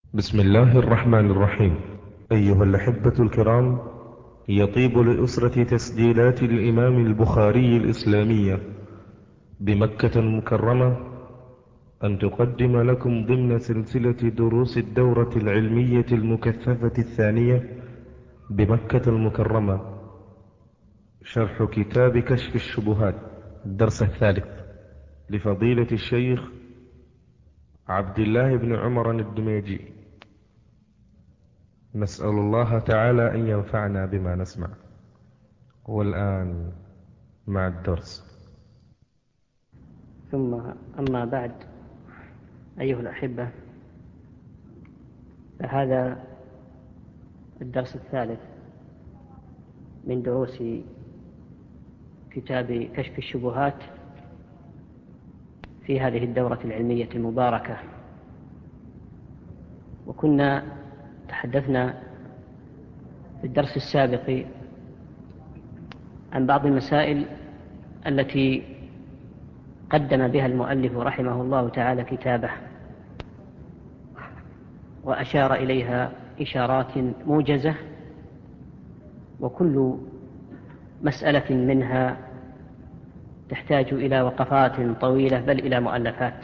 بسم الله الرحمن الرحيم. أيها الأحبة الكرام، يطيب لأسرة تسجيلات الإمام البخاري الإسلامية بمكة المكرمة أن تقدم لكم ضمن سلسلة دروس الدورة العلمية المكثفة الثانية بمكة المكرمة شرح كتاب كشف الشبهات، الدرس الثالث لفضيلة الشيخ عبد الله بن عمر الدميجي. نسأل الله تعالى أن ينفعنا بما نسمع. والآن مع الدرس. ثم أما بعد، أيها الأحبة، فهذا الدرس الثالث من دروس كتاب كشف الشبهات في هذه الدورة العلمية المباركة. وكنا تحدثنا في الدرس السابق عن بعض المسائل التي قدم بها المؤلف رحمه الله تعالى كتابه، وأشار إليها إشارات موجزة، وكل مسألة منها تحتاج إلى وقفات طويلة بل إلى مؤلفات.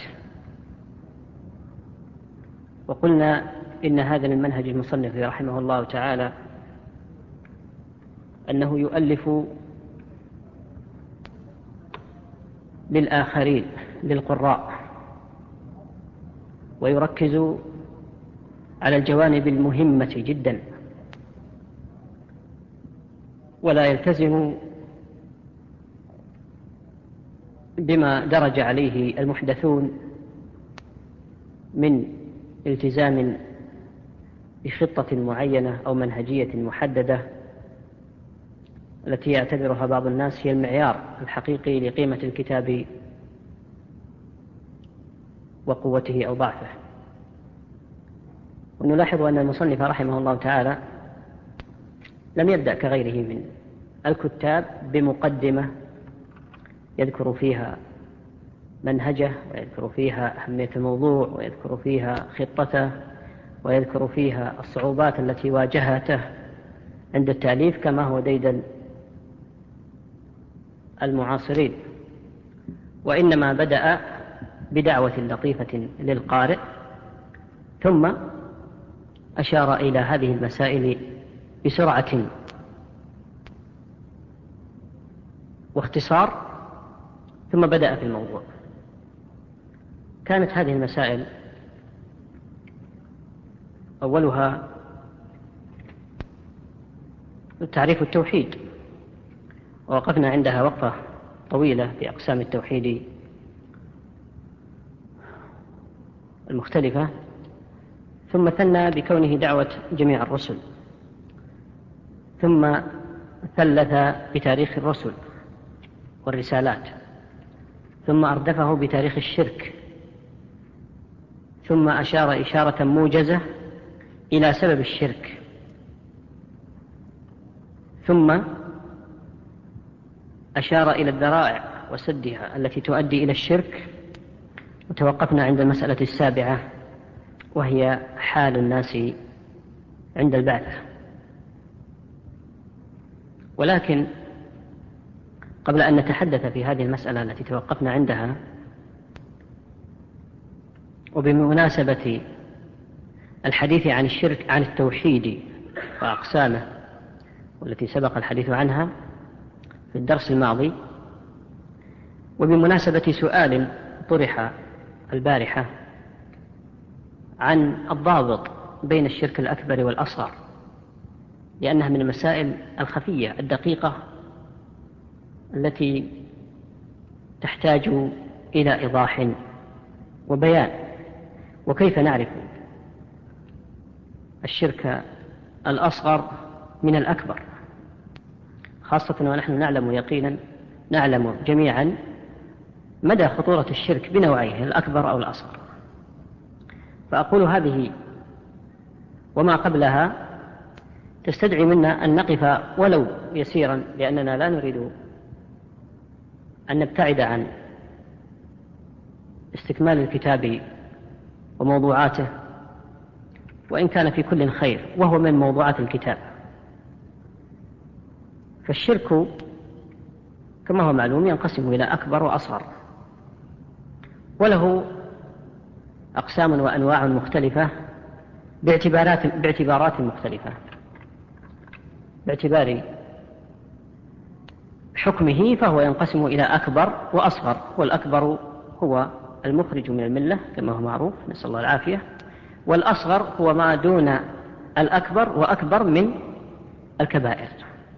وقلنا إن هذا من منهج المصنف رحمه الله تعالى أنه يؤلف للآخرين، للقراء، ويركز على الجوانب المهمة جدا، ولا يلتزم بما درج عليه المحدثون من التزام بخطة معينة أو منهجية محددة التي يعتبرها بعض الناس هي المعيار الحقيقي لقيمة الكتاب وقوته أو ضعفه. ونلاحظ أن المصنف رحمه الله تعالى لم يبدأ كغيره من الكتاب بمقدمة يذكر فيها منهجه، ويذكر فيها أهمية الموضوع، ويذكر فيها خطته، ويذكر فيها الصعوبات التي واجهته عند التأليف، كما هو ديدا المعاصرين. وإنما بدأ بدعوة لطيفة للقارئ، ثم أشار إلى هذه المسائل بسرعة واختصار، ثم بدأ في الموضوع. كانت هذه المسائل أولها تعريف التوحيد، ووقفنا عندها وقفة طويلة في أقسام التوحيد المختلفة، ثم ثنى بكونه دعوة جميع الرسل، ثم ثلث بتاريخ الرسل والرسالات، ثم أردفه بتاريخ الشرك، ثم أشار إشارة موجزة إلى سبب الشرك، ثم أشار إلى الذرائع وسدها التي تؤدي إلى الشرك، وتوقفنا عند المسألة السابعة، وهي حال الناس عند البعث. ولكن قبل أن نتحدث في هذه المسألة التي توقفنا عندها، وبمناسبة الحديث عن الشرك، عن التوحيد وأقسامه، والتي سبق الحديث عنها في الدرس الماضي، وبمناسبة سؤال طرح البارحة عن الضابط بين الشرك الأكبر والأصغر، لأنها من المسائل الخفية الدقيقة التي تحتاج إلى إيضاح وبيان. وكيف نعرف الشرك الأصغر من الأكبر، خاصة ونحن نعلم يقينا، نعلم جميعا مدى خطورة الشرك بنوعيه، الأكبر أو الأصغر. فأقول هذه وما قبلها تستدعي منا أن نقف ولو يسيرا، لأننا لا نريد أن نبتعد عن استكمال الكتاب وموضوعاته، وإن كان في كل خير، وهو من موضوعات الكتاب. فالشرك كما هو معلوم ينقسم إلى أكبر وأصغر، وله أقسام وأنواع مختلفة باعتبارات مختلفة. باعتبار حكمه فهو ينقسم إلى أكبر وأصغر، والأكبر هو المخرج من الملة كما هو معروف، نسأل الله العافية، والأصغر هو ما دون الأكبر وأكبر من الكبائر.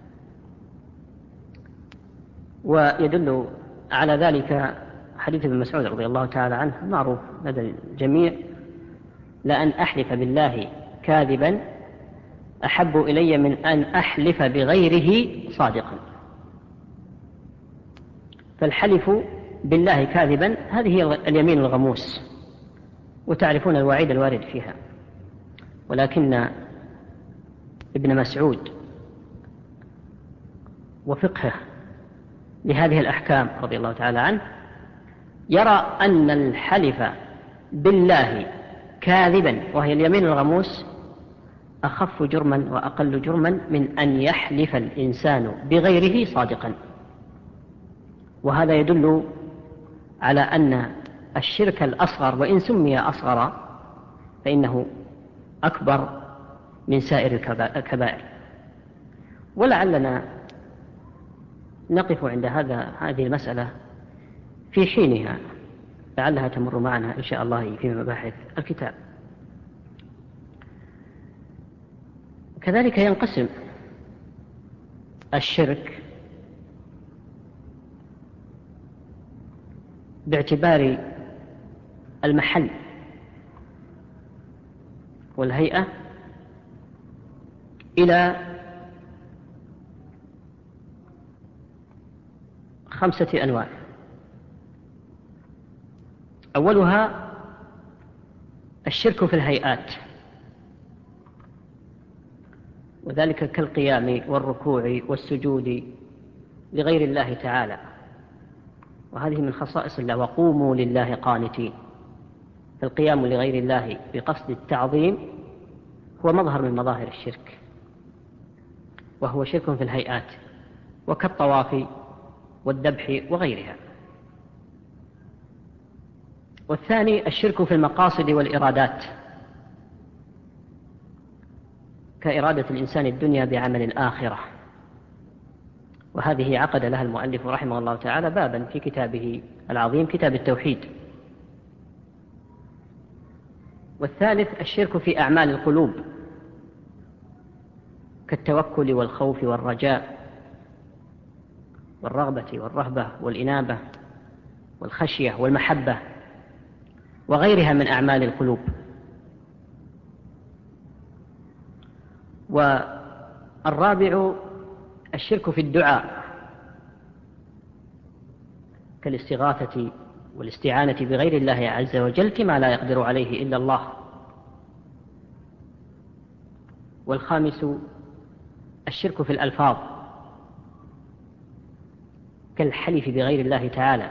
ويدل على ذلك حديث ابن مسعود رضي الله تعالى عنه معروف لدى الجميع: لأن أحلف بالله كاذبا أحب إلي من أن أحلف بغيره صادقا. فالحلف بالله كاذبا هذه هي اليمين الغموس، وتعرفون الوعيد الوارد فيها. ولكن ابن مسعود وفقهه لهذه الأحكام رضي الله تعالى عنه يرى أن الحلف بالله كاذبا وهي اليمين الغموس أخف جرما وأقل جرما من أن يحلف الإنسان بغيره صادقا. وهذا يدل على أن الشرك الأصغر وإن سمي أصغر فإنه أكبر من سائر الكبائر. ولعلنا نقف عند هذه المسألة في حينها، لعلها تمر معنا إن شاء الله في مباحث الكتاب. كذلك ينقسم الشرك باعتبار المحل والهيئة إلى 5 أنواع. أولها الشرك في الهيئات، وذلك كالقيام والركوع والسجود لغير الله تعالى، وهذه من خصائص الله: وقوموا لله قانتين. فالقيام لغير الله بقصد التعظيم هو مظهر من مظاهر الشرك، وهو شرك في الهيئات، وكالطواف والذبح وغيرها. والثاني الشرك في المقاصد والإرادات، كإرادة الإنسان الدنيا بعمل الآخرة، وهذه عقد لها المؤلف رحمه الله تعالى بابا في كتابه العظيم كتاب التوحيد. والثالث الشرك في أعمال القلوب، كالتوكل والخوف والرجاء والرغبة والرهبة والإنابة والخشية والمحبة وغيرها من أعمال القلوب. والرابع الشرك في الدعاء، كالاستغاثة والاستعانة بغير الله عز وجل فيما لا يقدر عليه إلا الله. والخامس الشرك في الألفاظ، كالحلف بغير الله تعالى،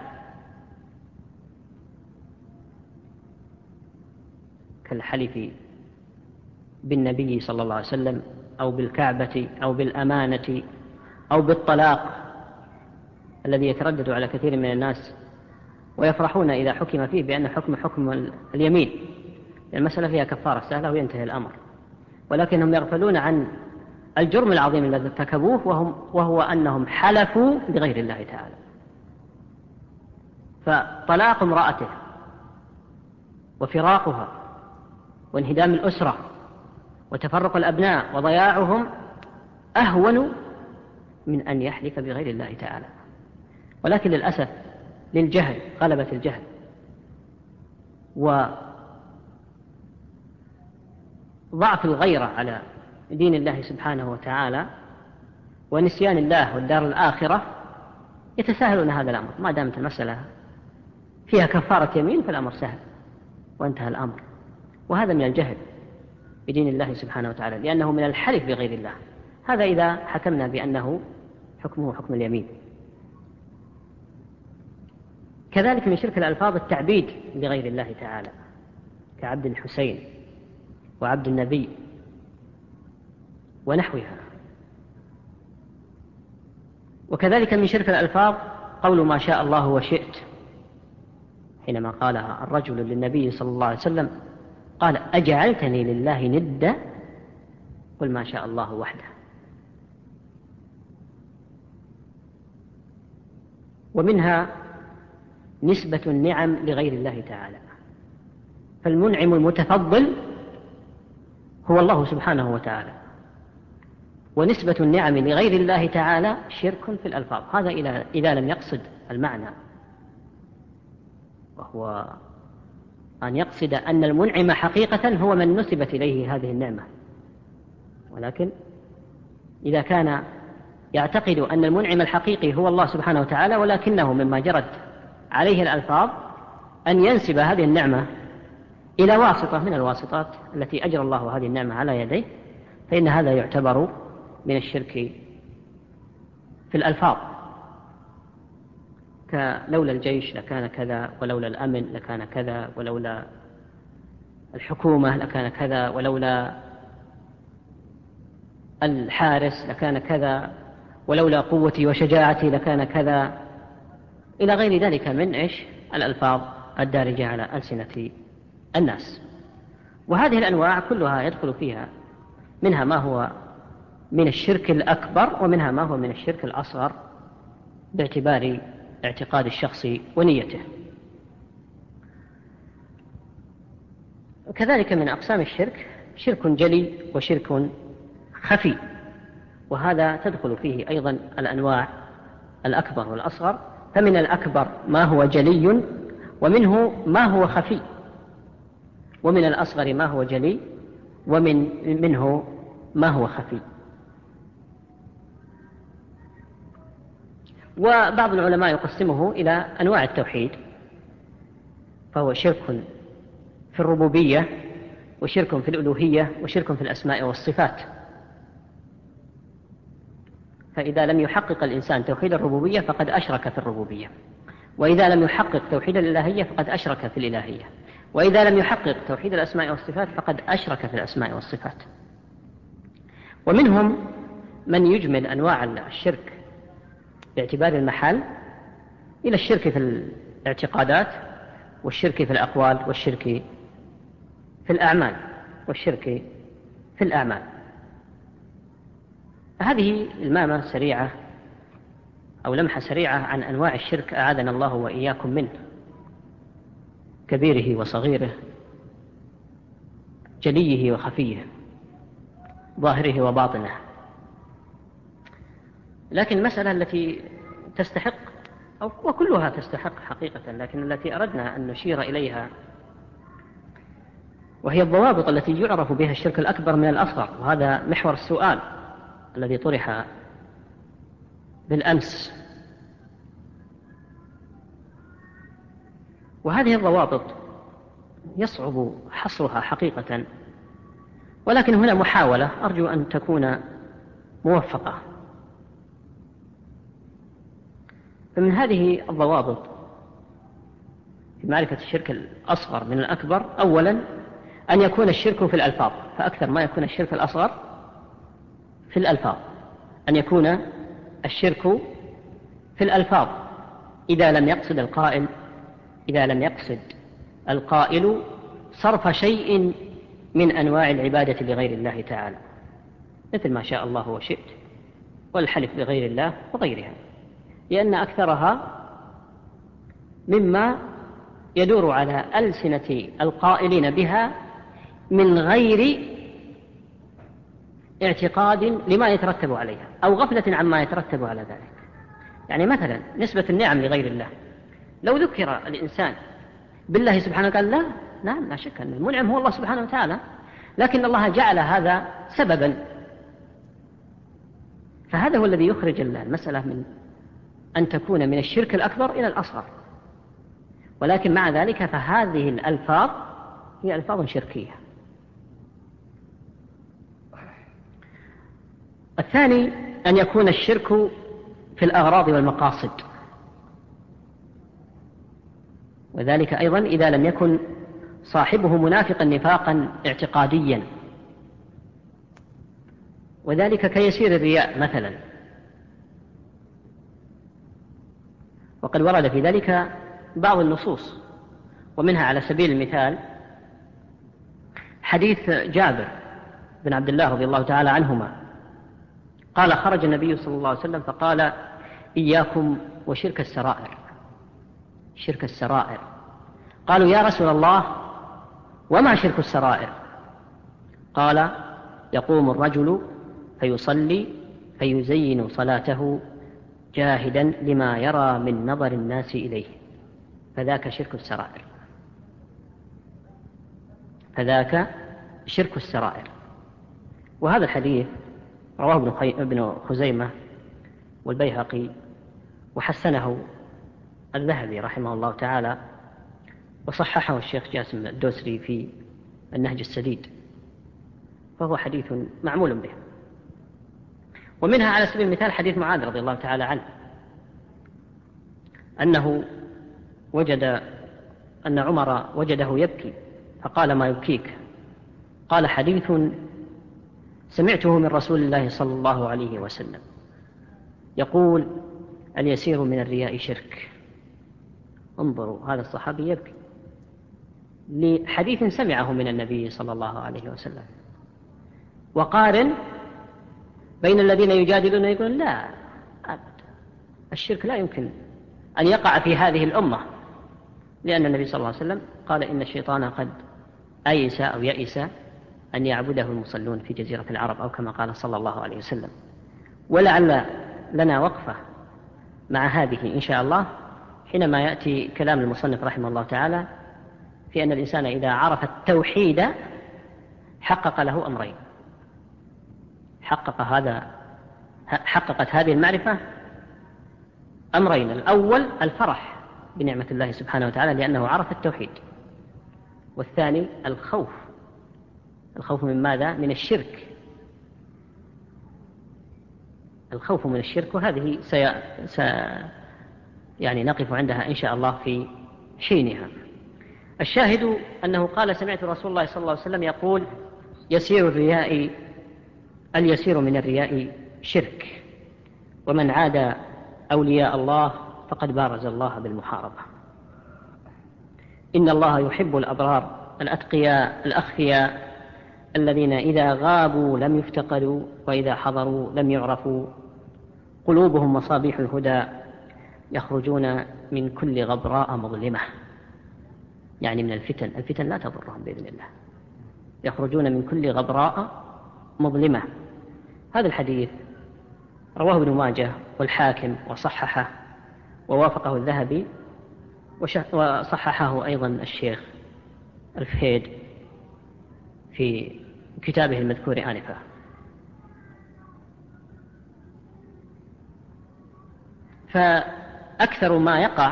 كالحلف بالنبي صلى الله عليه وسلم أو بالكعبة أو بالأمانة أو بالطلاق الذي يتردد على كثير من الناس ويفرحون إذا حكم فيه بأن حكم اليمين. المسألة فيها كفارة سهلة وينتهي الأمر، ولكنهم يغفلون عن الجرم العظيم الذي ارتكبوه، وهو أنهم حلفوا بغير الله تعالى. فطلاق امرأته وفراقها وانهدام الأسرة وتفرق الأبناء وضياعهم أهون من أن يحلف بغير الله تعالى. ولكن للأسف للجهل، غلبة الجهل وضعف الغيرة على دين الله سبحانه وتعالى ونسيان الله والدار الآخرة، يتساهلون هذا الأمر. ما دامت المسألة فيها كفارة يمين فالأمر سهل وانتهى الأمر. وهذا من الجهل بدين الله سبحانه وتعالى، لأنه من الحلف بغير الله. هذا إذا حكمنا بأنه حكمه حكم اليمين. كذلك من شرك الألفاظ التعبيد لغير الله تعالى، كعبد الحسين وعبد النبي ونحوها. وكذلك من شرك الألفاظ قول ما شاء الله وشئت، حينما قالها الرجل للنبي صلى الله عليه وسلم قال أجعلتني لله ندا قل ما شاء الله وحده. ومنها نسبة النعم لغير الله تعالى، فالمنعم المتفضل هو الله سبحانه وتعالى، ونسبة النعم لغير الله تعالى شرك في الألفاظ، هذا إذا لم يقصد المعنى، وهو أن يقصد أن المنعم حقيقة هو من نسبت إليه هذه النعمة. ولكن إذا كان يعتقد أن المنعم الحقيقي هو الله سبحانه وتعالى، ولكنه مما جرت عليه الألفاظ أن ينسب هذه النعمة إلى واسطة من الواسطات التي أجرى الله هذه النعمة على يديه، فإن هذا يعتبر من الشرك في الألفاظ، كلولا الجيش لكان كذا، ولولا الأمن لكان كذا، ولولا الحكومة لكان كذا، ولولا الحارس لكان كذا، ولولا قوتي وشجاعتي لكان كذا، إلى غير ذلك من الألفاظ الدارجة على ألسنة الناس. وهذه الأنواع كلها يدخل فيها منها ما هو من الشرك الأكبر، ومنها ما هو من الشرك الأصغر باعتبار اعتقاد الشخص ونيته. وكذلك من أقسام الشرك شرك جلي وشرك خفي، وهذا تدخل فيه أيضا الأنواع الأكبر والأصغر، فمن الأكبر ما هو جلي، ومنه ما هو خفي، ومن الأصغر ما هو جلي، ومنه ما هو خفي. وبعض العلماء يقسمه إلى أنواع التوحيد، فهو شرك في الربوبية، وشرك في الألوهية، وشرك في الأسماء والصفات. فإذا لم يحقق الإنسان توحيد الربوبية فقد أشرك في الربوبية، وإذا لم يحقق توحيد الإلهية فقد أشرك في الإلهية، وإذا لم يحقق توحيد الأسماء والصفات فقد أشرك في الأسماء والصفات. ومنهم من يجمل أنواع الشرك باعتبار المحال إلى الشرك في الاعتقادات، والشرك في الأقوال، والشرك في الأعمال، والشرك في الأعمال. هذه المامة سريعة أو لمحة سريعة عن أنواع الشرك أعاذنا الله وإياكم منه، كبيره وصغيره، جليه وخفيه، ظاهره وباطنه. لكن المسألة التي تستحق وكلها تستحق حقيقة، لكن التي أردنا أن نشير إليها وهي الضوابط التي يعرف بها الشرك الأكبر من الأصغر، وهذا محور السؤال الذي طرح بالأمس. وهذه الضوابط يصعب حصرها حقيقة، ولكن هنا محاولة أرجو أن تكون موفقة. فمن هذه الضوابط في معرفة الشرك الأصغر من الأكبر، أولا أن يكون الشرك في الألفاظ، فأكثر ما يكون الشرك الأصغر في الألفاظ، أن يكون الشرك في الألفاظ إذا لم يقصد القائل صرف شيء من أنواع العبادة لغير الله تعالى، مثل ما شاء الله وشئت، والحلف بغير الله وغيرها، لأن أكثرها مما يدور على ألسنة القائلين بها من غير اعتقاد لما يترتب عليها أو غفلة عما يترتب على ذلك. يعني مثلا نسبة النعم لغير الله، لو ذكر الإنسان بالله سبحانه وتعالى لا، نعم لا شك أن المنعم هو الله سبحانه وتعالى، لكن الله جعل هذا سببا، فهذا هو الذي يخرج المسألة من أن تكون من الشرك الأكبر إلى الأصغر. ولكن مع ذلك فهذه الألفاظ هي ألفاظ شركية. الثاني أن يكون الشرك في الأغراض والمقاصد، وذلك أيضا إذا لم يكن صاحبه منافقا نفاقا اعتقاديا، وذلك كيسير الرياء مثلا. وقد ورد في ذلك بعض النصوص، ومنها على سبيل المثال حديث جابر بن عبد الله رضي الله تعالى عنهما قال: خرج النبي صلى الله عليه وسلم فقال: إياكم وشرك السرائر. شرك السرائر. قالوا: يا رسول الله، وما شرك السرائر؟ قال: يقوم الرجل فيصلي فيزين صلاته جاهدا لما يرى من نظر الناس إليه، فذاك شرك السرائر. فذاك شرك السرائر. وهذا الحديث رواه ابن خزيمة والبيهقي، وحسنه الذهبي رحمه الله تعالى، وصححه الشيخ جاسم الدوسري في النهج السديد، فهو حديث معمول به. ومنها على سبيل المثال حديث معاذ رضي الله تعالى عنه أنه وجد أن عمر وجده يبكي فقال: ما يبكيك؟ قال: حديث سمعته من رسول الله صلى الله عليه وسلم يقول: اليسير من الرياء شرك. انظروا، هذا الصحابي يبكي لحديث سمعه من النبي صلى الله عليه وسلم. وقارن بين الذين يجادلون يقولون: لا أبدا، الشرك لا يمكن أن يقع في هذه الأمة، لأن النبي صلى الله عليه وسلم قال: إن الشيطان قد أيس أو يئس أن يعبده المصلون في جزيرة العرب، أو كما قال صلى الله عليه وسلم. ولعل لنا وقفة مع هذه إن شاء الله حينما يأتي كلام المصنف رحمه الله تعالى في أن الإنسان إذا عرف التوحيد حقق له أمرين. حققت هذه المعرفة أمرين: الأول الفرح بنعمة الله سبحانه وتعالى لأنه عرف التوحيد، والثاني الخوف. الخوف من ماذا؟ من الشرك. الخوف من الشرك، وهذه يعني نقف عندها إن شاء الله في حينها. الشاهد أنه قال: سمعت رسول الله صلى الله عليه وسلم يقول: اليسير من الرياء شرك، ومن عادى أولياء الله فقد بارز الله بالمحاربة. إن الله يحب الأبرار الأتقياء الأخفياء الذين إذا غابوا لم يفتقدوا، وإذا حضروا لم يعرفوا، قلوبهم مصابيح الهدى، يخرجون من كل غبراء مظلمة، يعني من الفتن لا تضرهم بإذن الله، يخرجون من كل غبراء مظلمة. هذا الحديث رواه ابن ماجه والحاكم وصححه، ووافقه الذهبي، وصححه أيضا الشيخ الفهيد في كتابه المذكور آنفا. فأكثر ما يقع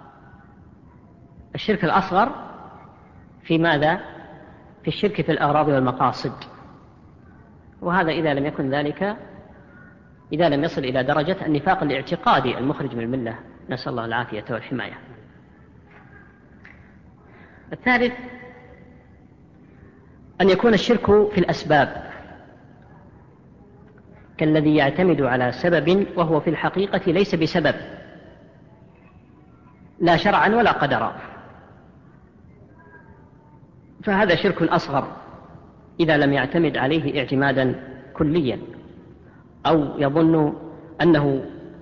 الشرك الأصغر في ماذا؟ في الشرك في الأغراض والمقاصد، وهذا إذا لم يكن ذلك، إذا لم يصل إلى درجة النفاق الاعتقادي المخرج من الملة، نسأل الله العافية والحماية. الثالث أن يكون الشرك في الأسباب، كالذي يعتمد على سبب وهو في الحقيقة ليس بسبب، لا شرعا ولا قدرا، فهذا شرك أصغر إذا لم يعتمد عليه اعتمادا كليا، أو يظن أنه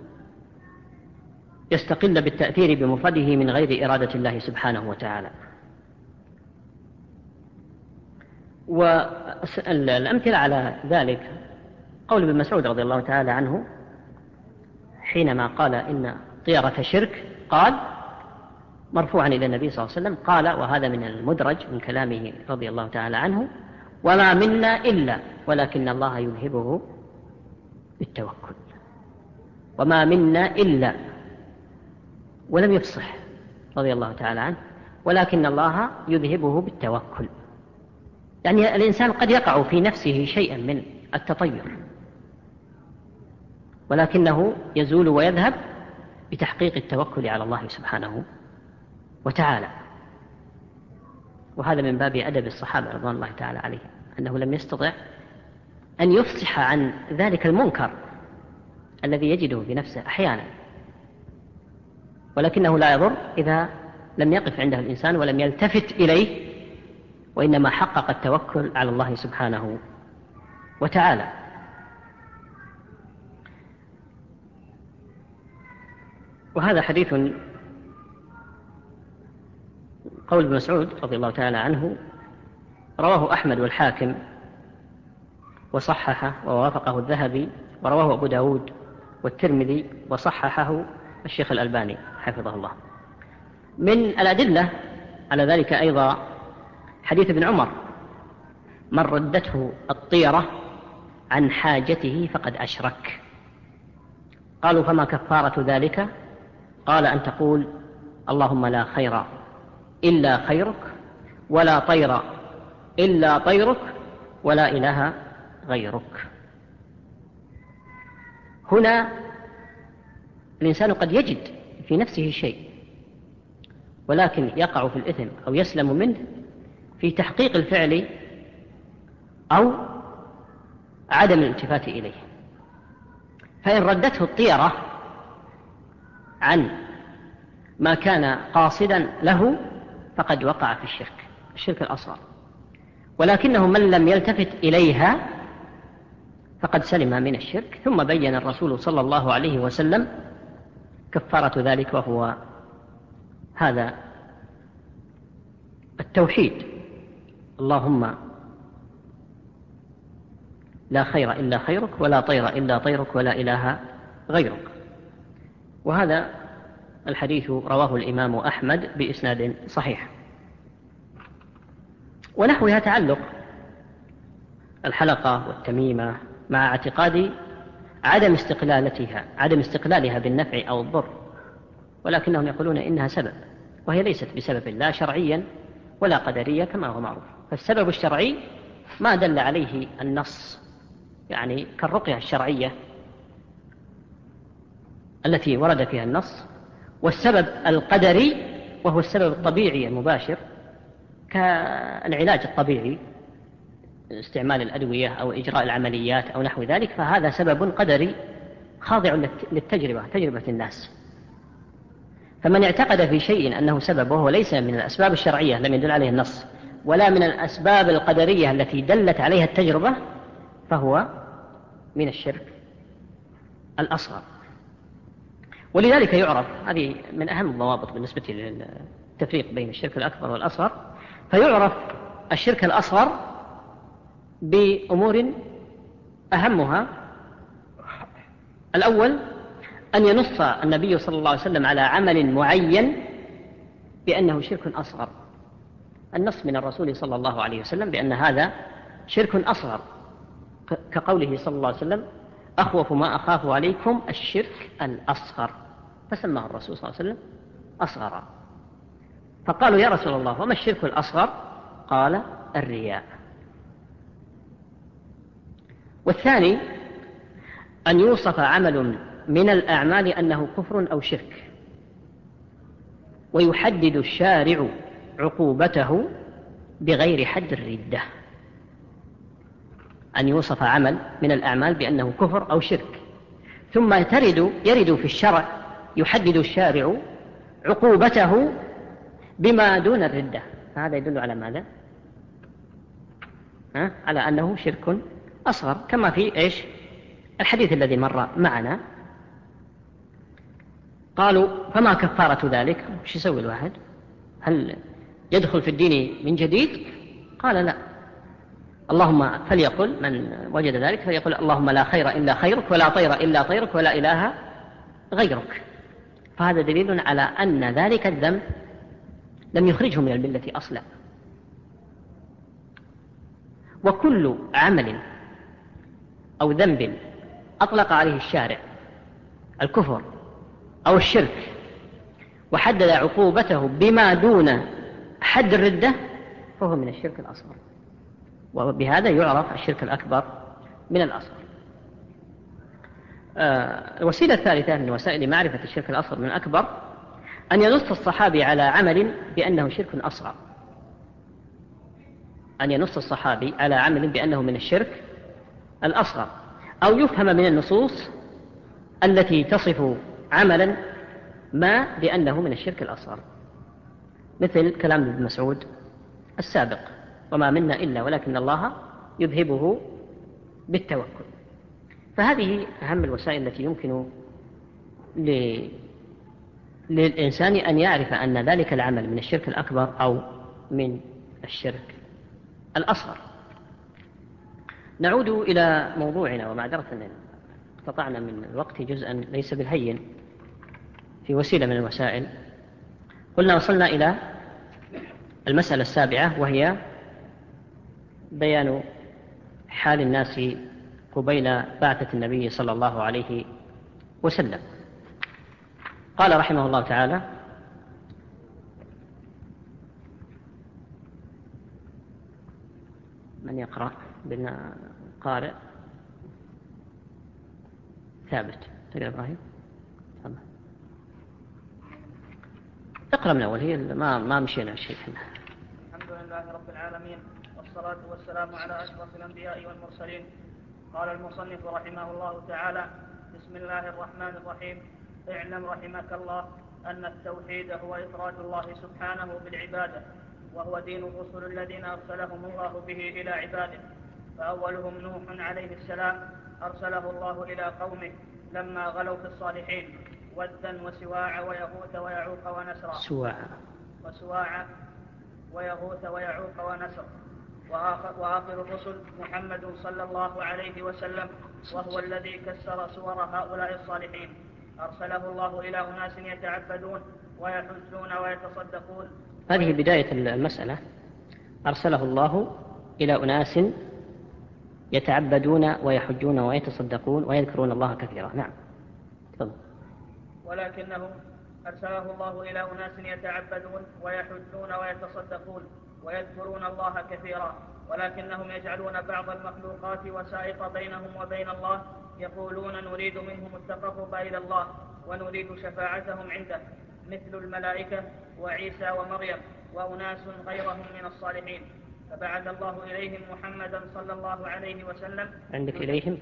يستقل بالتأثير بمفرده من غير إرادة الله سبحانه وتعالى. والأمثلة على ذلك قول ابن مسعود رضي الله تعالى عنه حينما قال: إن طيرة شرك، قال مرفوعا إلى النبي صلى الله عليه وسلم، قال، وهذا من المدرج من كلامه رضي الله تعالى عنه: وما منا إلا ولكن الله يذهبه بالتوكل. وما منا إلا، ولم يفصح رضي الله تعالى عنه: ولكن الله يذهبه بالتوكل. يعني الإنسان قد يقع في نفسه شيئا من التطير، ولكنه يزول ويذهب بتحقيق التوكل على الله سبحانه وتعالى. وهذا من باب أدب الصحابة رضوان الله تعالى عليهم، أنه لم يستطع أن يفصح عن ذلك المنكر الذي يجده بنفسه أحيانا، ولكنه لا يضر إذا لم يقف عنده الإنسان ولم يلتفت إليه، وإنما حقق التوكل على الله سبحانه وتعالى. وهذا حديث قول ابن مسعود رضي الله تعالى عنه رواه أحمد والحاكم وصححه ووافقه الذهبي، ورواه أبو داود والترمذي وصححه الشيخ الألباني حفظه الله. من الأدلة على ذلك أيضا حديث ابن عمر: من ردته الطيرة عن حاجته فقد أشرك. قالوا: فما كفارة ذلك؟ قال: أن تقول اللهم لا خير إلا خيرك، ولا طير إلا طيرك، ولا إله غيرك. هنا الإنسان قد يجد في نفسه شيء، ولكن يقع في الإثم أو يسلم منه في تحقيق الفعل أو عدم الالتفات إليه. فإن ردته الطيرة عن ما كان قاصدا له فقد وقع في الشرك الأصغر، ولكنه من لم يلتفت إليها فقد سلم من الشرك. ثم بين الرسول صلى الله عليه وسلم كفارة ذلك، وهو هذا التوحيد: اللهم لا خير إلا خيرك، ولا طير إلا طيرك، ولا إله غيرك. وهذا الحديث رواه الإمام أحمد بإسناد صحيح. ونحوها تعلق الحلقة والتميمة مع اعتقاد عدم استقلالها بالنفع أو الضر، ولكنهم يقولون إنها سبب، وهي ليست بسبب لا شرعيا ولا قدريا كما هو معروف. فالسبب الشرعي ما دل عليه النص، يعني كالرقية الشرعية التي ورد فيها النص، والسبب القدري وهو السبب الطبيعي المباشر كالعلاج الطبيعي، استعمال الأدوية أو إجراء العمليات أو نحو ذلك، فهذا سبب قدري خاضع تجربة الناس. فمن اعتقد في شيء أنه سبب وهو ليس من الأسباب الشرعية لم يدل عليه النص، ولا من الأسباب القدرية التي دلت عليها التجربة، فهو من الشرك الأصغر. ولذلك يعرف، هذه من أهم الضوابط بالنسبة للتفريق بين الشرك الأكبر والأصغر، فيعرف الشرك الأصغر بأمور أهمها: الأول أن ينص النبي صلى الله عليه وسلم على عمل معين بأنه شرك أصغر، النص من الرسول صلى الله عليه وسلم بأن هذا شرك أصغر، كقوله صلى الله عليه وسلم: أخوف ما أخاف عليكم الشرك الأصغر، فسماه الرسول صلى الله عليه وسلم أصغر. فقالوا: يا رسول الله وما الشرك الأصغر؟ قال: الرياء. والثاني أن يوصف عمل من الأعمال أنه كفر أو شرك، ويحدد الشارع عقوبته بغير حد الردة. أن يوصف عمل من الأعمال بأنه كفر أو شرك، ثم يرد في الشرع يحدد الشارع عقوبته بما دون الردة. هذا يدل على ماذا؟ على أنه شرك أصغر، كما في الحديث الذي مر معنا. قالوا: فما كفارة ذلك؟ وش يسوي الواحد؟ هل يدخل في الدين من جديد؟ قال: لا. اللهم فليقل من وجد ذلك فليقل: اللهم لا خير إلا خيرك، ولا طير إلا طيرك، ولا إله غيرك. فهذا دليل على أن ذلك الذنب لم يخرجه من الملة أصلا. وكل عمل أو ذنب أطلق عليه الشارع الكفر أو الشرك وحدد عقوبته بما دون حد الردة فهو من الشرك الأصغر، وبهذا يعرف الشرك الأكبر من الأصغر. الوسيلة الثالثة من وسائل معرفة الشرك الأصغر من الأكبر أن ينص الصحابي على عمل بأنه شرك أصغر، أن ينص الصحابي على عمل بأنه من الشرك الأصغر، أو يفهم من النصوص التي تصف عملا ما بأنه من الشرك الأصغر، مثل كلام ابن مسعود السابق: وما منا إلا ولكن الله يذهبه بالتوكل. فهذه أهم الوسائل التي يمكن للإنسان أن يعرف أن ذلك العمل من الشرك الأكبر أو من الشرك الأصغر. نعود إلى موضوعنا، ومعذرة أن اقتطعنا من الوقت جزءا ليس بالهين في وسيلة من الوسائل. قلنا وصلنا إلى المسألة السابعة، وهي بيان حال الناس قبيل بعثة النبي صلى الله عليه وسلم. قال رحمه الله تعالى: من يقرأ بنا قارئ ثابت؟ تقرأ إبراهيم؟ تفضل. اقرأ من أول، هي ما مشينا شيء. الحمد لله رب العالمين، والصلاة والسلام على أشرف الأنبياء والمرسلين. قال المصنف رحمه الله تعالى: بسم الله الرحمن الرحيم. اعلم رحمك الله أن التوحيد هو إفراد الله سبحانه بالعبادة، وهو دين الرسل الذين أرسلهم الله به إلى عباده. فأولهم نوح عليه السلام، أرسله الله إلى قومه لما غلوا في الصالحين، ودا وسواع ويغوث ويعوق ونسرا. وسواع ويغوث ويعوق ونسر. وآخر الرسل محمد صلى الله عليه وسلم، وهو الذي كسر صور هؤلاء الصالحين. أرسله الله إلى أناس يتعبدون ويحجون ويتصدقون. هذه بداية المسألة: أرسله الله إلى أناس يتعبدون ويحجون ويتصدقون ويذكرون الله كثيرا. نعم. ولكنهم أرسله الله إلى أناس يتعبدون ويحجون ويتصدقون ويذكرون الله كثيرا، ولكنهم يجعلون بعض المخلوقات وسائط بينهم وبين الله، يقولون نريد منهم التقرب إلى الله ونريد شفاعتهم عنده، مثل الملائكة وعيسى ومريم وأناس غيرهم من الصالحين. فبعث الله إليهم محمدا صلى الله عليه وسلم. عندك إليهم؟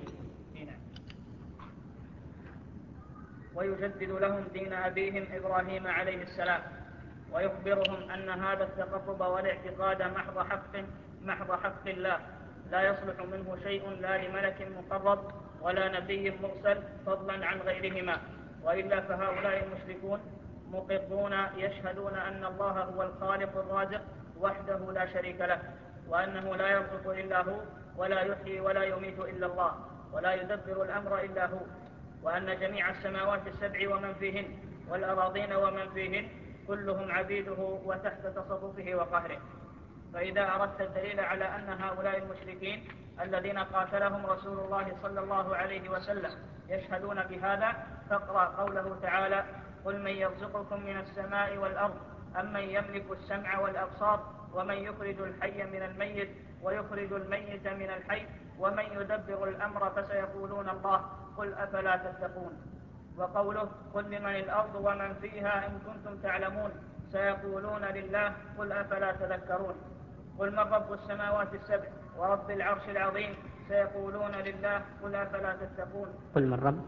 ويجدد لهم دين أبيهم إبراهيم عليه السلام، ويخبرهم أن هذا التقرب والاعتقاد محض حق الله، لا يصلح منه شيء لا لملك مقرب ولا نبي مرسل، فضلا عن غيرهما. وإلا فهؤلاء المشركون مقرون يشهدون أن الله هو الخالق الرازق وحده لا شريك له، وأنه لا يرزق إلا هو، ولا يحيي ولا يميت إلا الله، ولا يدبر الأمر إلا هو، وأن جميع السماوات السبع ومن فيهن والأراضين ومن فيهن كلهم عبيده وتحت تصرفه وقهره. فإذا أردت الدليل على أن هؤلاء المشركين الذين قاتلهم رسول الله صلى الله عليه وسلم يشهدون بهذا، فاقرأ قوله تعالى: قل من يرزقكم من السماء والأرض أمن يملك السمع والأبصار ومن يخرج الحي من الميت ويخرج الميت من الحي ومن يدبر الأمر فسيقولون الله قل أفلا تتقون. وقوله: قل لمن الأرض ومن فيها إن كنتم تعلمون سيقولون لله قل أفلا تذكرون. قل من رب السماوات السبع ورب العرش العظيم سيقولون لله قل أفلا تتقون. قل من رب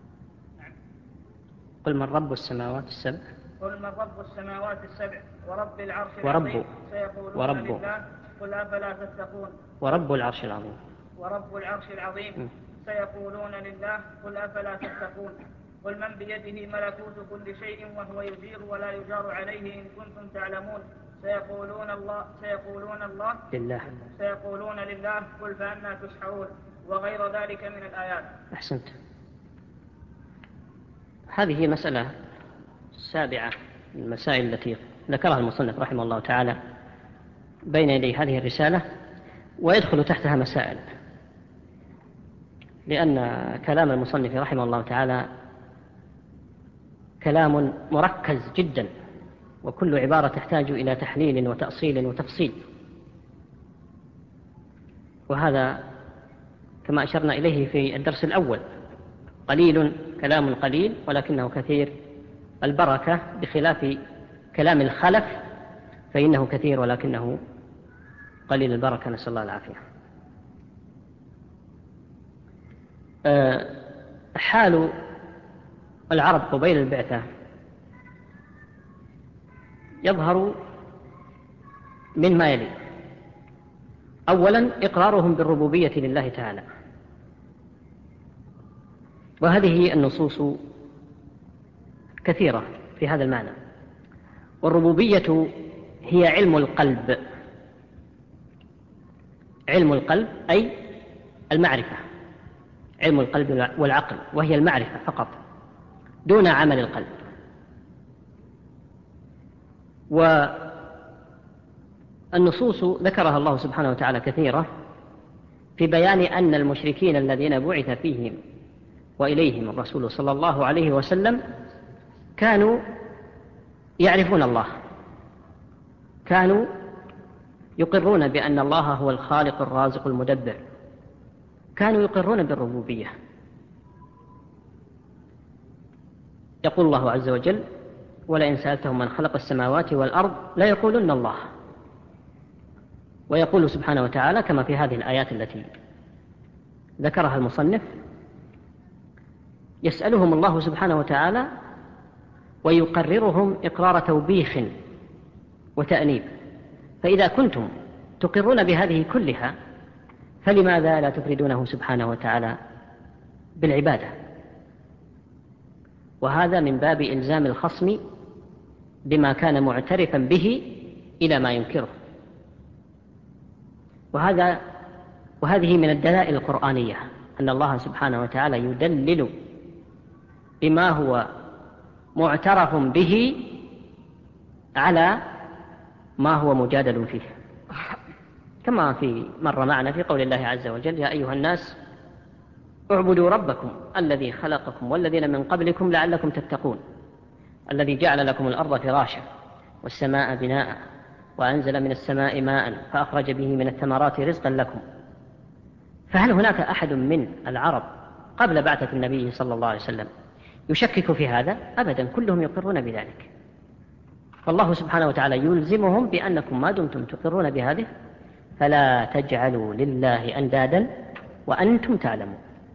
السماوات السبع. قل من رب السماوات السبع ورب العرش العظيم سيقولون لله قل أفلا تتقون. ورب العرش العظيم. ورب العرش العظيم سيقولون لله قل أفلا تتقون. قل من بيده ملكوت كل شيء وهو يجير ولا يجار عليه إن كنتم تعلمون سيقولون لله قل فأنى تسحرون، وغير ذلك من الآيات. أحسنت. هذه مسألة سابعة من المسائل التي ذكرها المصنف رحمه الله تعالى بين يدي هذه الرسالة، ويدخل تحتها مسائل، لأن كلام المصنف رحمه الله تعالى كلام مركز جدا، وكل عبارة تحتاج إلى تحليل وتأصيل وتفصيل، وهذا كما أشرنا إليه في الدرس الأول: كلام قليل ولكنه كثير البركة، بخلاف كلام الخلف فإنه كثير ولكنه قليل البركة، نسأل الله العافية. حال العرب قبيل البعثة يظهر من ما يلي: أولا إقرارهم بالربوبية لله تعالى، وهذه النصوص كثيرة في هذا المعنى. والربوبية هي علم القلب، علم القلب أي المعرفة، علم القلب والعقل، وهي المعرفة فقط دون عمل القلب. والنصوص ذكرها الله سبحانه وتعالى كثيرة في بيان أن المشركين الذين بعث فيهم وإليهم الرسول صلى الله عليه وسلم كانوا يعرفون الله، كانوا يقرون بأن الله هو الخالق الرازق المدبر، كانوا يقرون بالربوبية. يقول الله عز وجل: ولئن سألتهم من خلق السماوات والأرض ليقولن الله. ويقول سبحانه وتعالى كما في هذه الآيات التي ذكرها المصنف: يسألهم الله سبحانه وتعالى ويقررهم إقرار توبيخ وتأنيب. فإذا كنتم تقرون بهذه كلها فلماذا لا تفردونه سبحانه وتعالى بالعبادة؟ وهذا من باب إلزام الخصم بما كان معترفا به إلى ما ينكره. وهذه من الدلائل القرآنية أن الله سبحانه وتعالى يدلل بما هو معترف به على ما هو مجادل فيه، كما في مر معنا في قول الله عز وجل: يا أيها الناس اعبدوا ربكم الذي خلقكم والذين من قبلكم لعلكم تتقون الذي جعل لكم الأرض فراشا والسماء بناء وأنزل من السماء ماء فأخرج به من الثمرات رزقا لكم. فهل هناك أحد من العرب قبل بعثة النبي صلى الله عليه وسلم يشكك في هذا؟ أبدا، كلهم يقرون بذلك. فالله سبحانه وتعالى يلزمهم بأنكم ما دمتم تقرون بهذه فلا تجعلوا لله أندادا وأنتم تعلمون.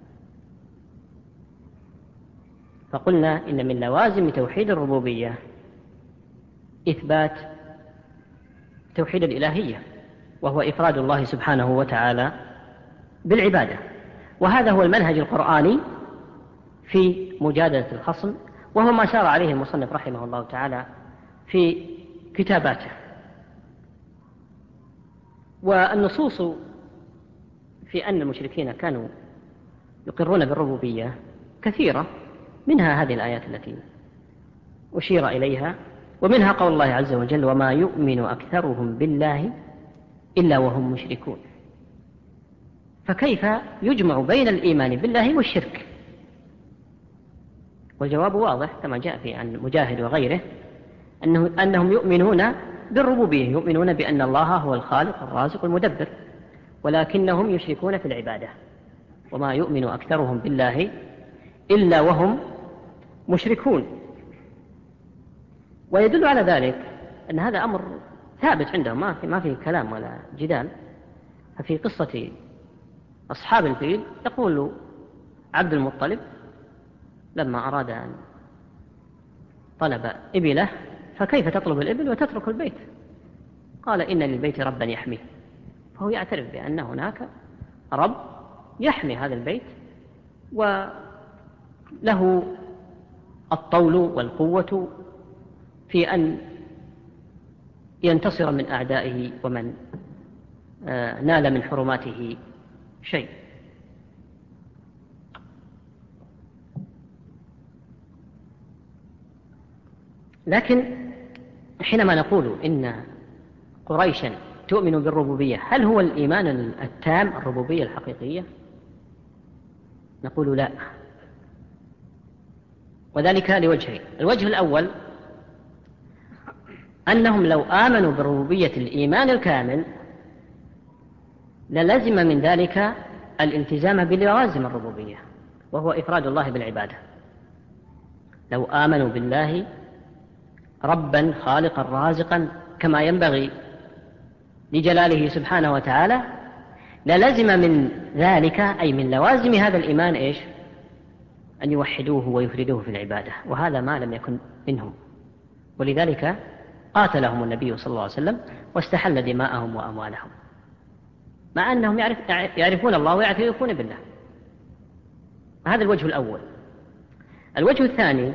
فقلنا إن من لوازم توحيد الربوبية إثبات توحيد الإلهية، وهو إفراد الله سبحانه وتعالى بالعبادة. وهذا هو المنهج القرآني في مجادلة الخصم، وهو ما سار عليه المصنف رحمه الله تعالى في كتاباته. والنصوص في أن المشركين كانوا يقرون بالربوبية كثيرة، منها هذه الآيات التي أشير إليها، ومنها قول الله عز وجل: وما يؤمن أكثرهم بالله إلا وهم مشركون. فكيف يجمع بين الإيمان بالله والشرك؟ والجواب واضح كما جاء في عن مجاهد وغيره أنهم يؤمنون بالربوبية، يؤمنون بأن الله هو الخالق الرازق المدبر، ولكنهم يشركون في العبادة. وما يؤمن أكثرهم بالله إلا وهم مشركون. ويدل على ذلك أن هذا أمر ثابت عندهم، ما فيه كلام ولا جدال. ففي قصة أصحاب الفيل يقول عبد المطلب لما أراد أن طلب إبله: فكيف تطلب الإبل وتترك البيت؟ قال: إن للبيت ربا يحميه. فهو يعترف بأن هناك رب يحمي هذا البيت وله الطول والقوة في أن ينتصر من أعدائه ومن نال من حرماته شيء. لكن حينما نقول إن قريشا تؤمن بالربوبية، هل هو الإيمان التام الربوبية الحقيقية؟ نقول لا، وذلك لوجهين. الوجه الأول أنهم لو آمنوا بربوبية الإيمان الكامل للزم من ذلك الالتزام بلوازم الربوبية، وهو إفراد الله بالعبادة. لو آمنوا بالله ربا خالقا رازقا كما ينبغي لجلاله سبحانه وتعالى للزم من ذلك، أي من لوازم هذا الإيمان إيش؟ أن يوحدوه ويفردوه في العبادة، وهذا ما لم يكن منهم، ولذلك قاتلهم النبي صلى الله عليه وسلم واستحل دماءهم وأموالهم، مع أنهم يعرفون الله ويعترفون بالله. هذا الوجه الأول. الوجه الثاني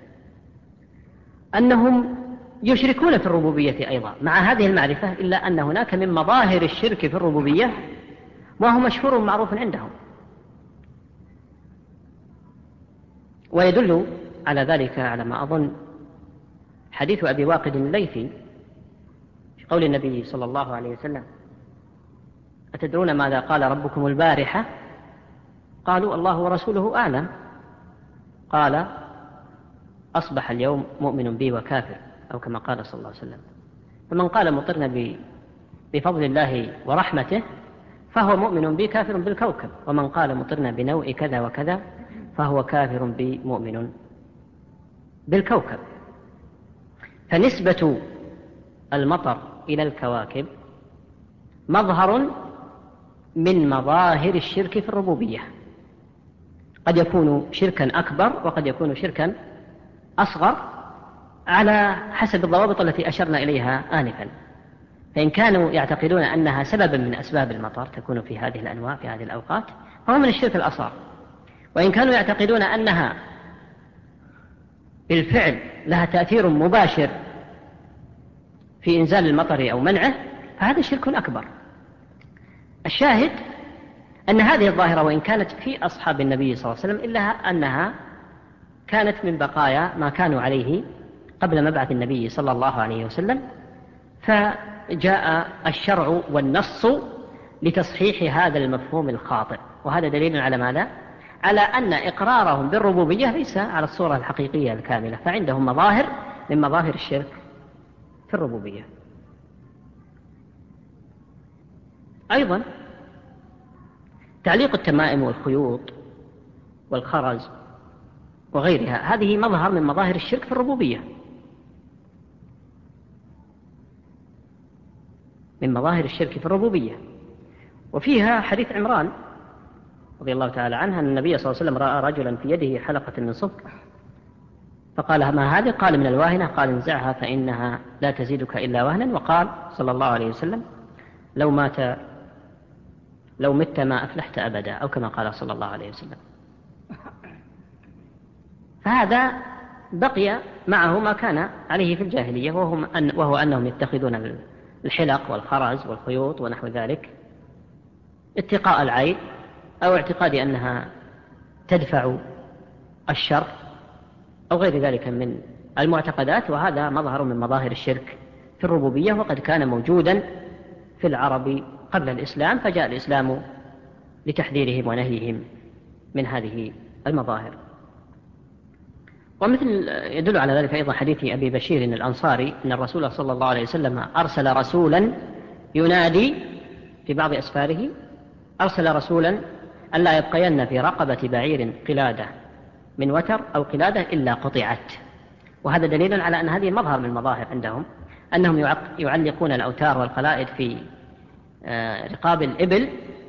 أنهم يشركون في الربوبية أيضا مع هذه المعرفة، إلا أن هناك من مظاهر الشرك في الربوبية وهو مشهور معروف عندهم، ويدل على ذلك على ما أظن حديث أبي واقد الليثي في قول النبي صلى الله عليه وسلم: أتدرون ماذا قال ربكم البارحة؟ قالوا: الله ورسوله أعلم. قال: أصبح اليوم مؤمن بي وكافر، أو كما قال صلى الله عليه وسلم. فمن قال مطرنا بفضل الله ورحمته فهو مؤمن بي كافر بالكوكب، ومن قال مطرنا بنوء كذا وكذا فهو كافر بي مؤمن بالكوكب. فنسبة المطر إلى الكواكب مظهر من مظاهر الشرك في الربوبية، قد يكون شركا أكبر وقد يكون شركا أصغر على حسب الضوابط التي أشرنا إليها آنفا. فإن كانوا يعتقدون أنها سببا من أسباب المطر تكون في هذه الأنواع في هذه الأوقات فهو من الشرك الأصغر، وإن كانوا يعتقدون أنها بالفعل لها تأثير مباشر في إنزال المطر أو منعه فهذا شرك أكبر. الشاهد أن هذه الظاهرة وإن كانت في أصحاب النبي صلى الله عليه وسلم إلا أنها كانت من بقايا ما كانوا عليه قبل مبعث النبي صلى الله عليه وسلم، فجاء الشرع والنص لتصحيح هذا المفهوم الخاطئ. وهذا دليل على ماذا؟ على أن إقرارهم بالربوبية ليس على الصورة الحقيقية الكاملة، فعندهم مظاهر من مظاهر الشرك في الربوبية. أيضا تعليق التمائم والخيوط والخرز وغيرها هذه مظهر من مظاهر الشرك في الربوبية، من مظاهر الشرك في الربوبية. وفيها حديث عمران رضي الله تعالى عنه أن النبي صلى الله عليه وسلم رأى رجلا في يده حلقة من صفر فقال: ما هذه؟ قال: من الواهنة. قال: انزعها فإنها لا تزيدك إلا وهنا. وقال صلى الله عليه وسلم: لو مت ما أفلحت أبدا، أو كما قال صلى الله عليه وسلم. فهذا بقي معه ما كان عليه في الجاهلية، وهو أنهم يتخذون الحلق والخرز والخيوط ونحو ذلك اتقاء العين أو اعتقاد أنها تدفع الشر أو غير ذلك من المعتقدات، وهذا مظهر من مظاهر الشرك في الربوبية، وقد كان موجودا في العرب قبل الإسلام، فجاء الإسلام لتحذيرهم ونهيهم من هذه المظاهر. ومثل يدل على ذلك أيضا حديث أبي بشير الأنصاري أن الرسول صلى الله عليه وسلم أرسل رسولا ينادي في بعض أسفاره، أرسل رسولا ألا يبقين في رقبة بعير قلادة من وتر أو قلادة إلا قطعت. وهذا دليل على أن هذه مظهر من المظاهر عندهم، أنهم يعلقون الأوتار والقلائد في رقاب الإبل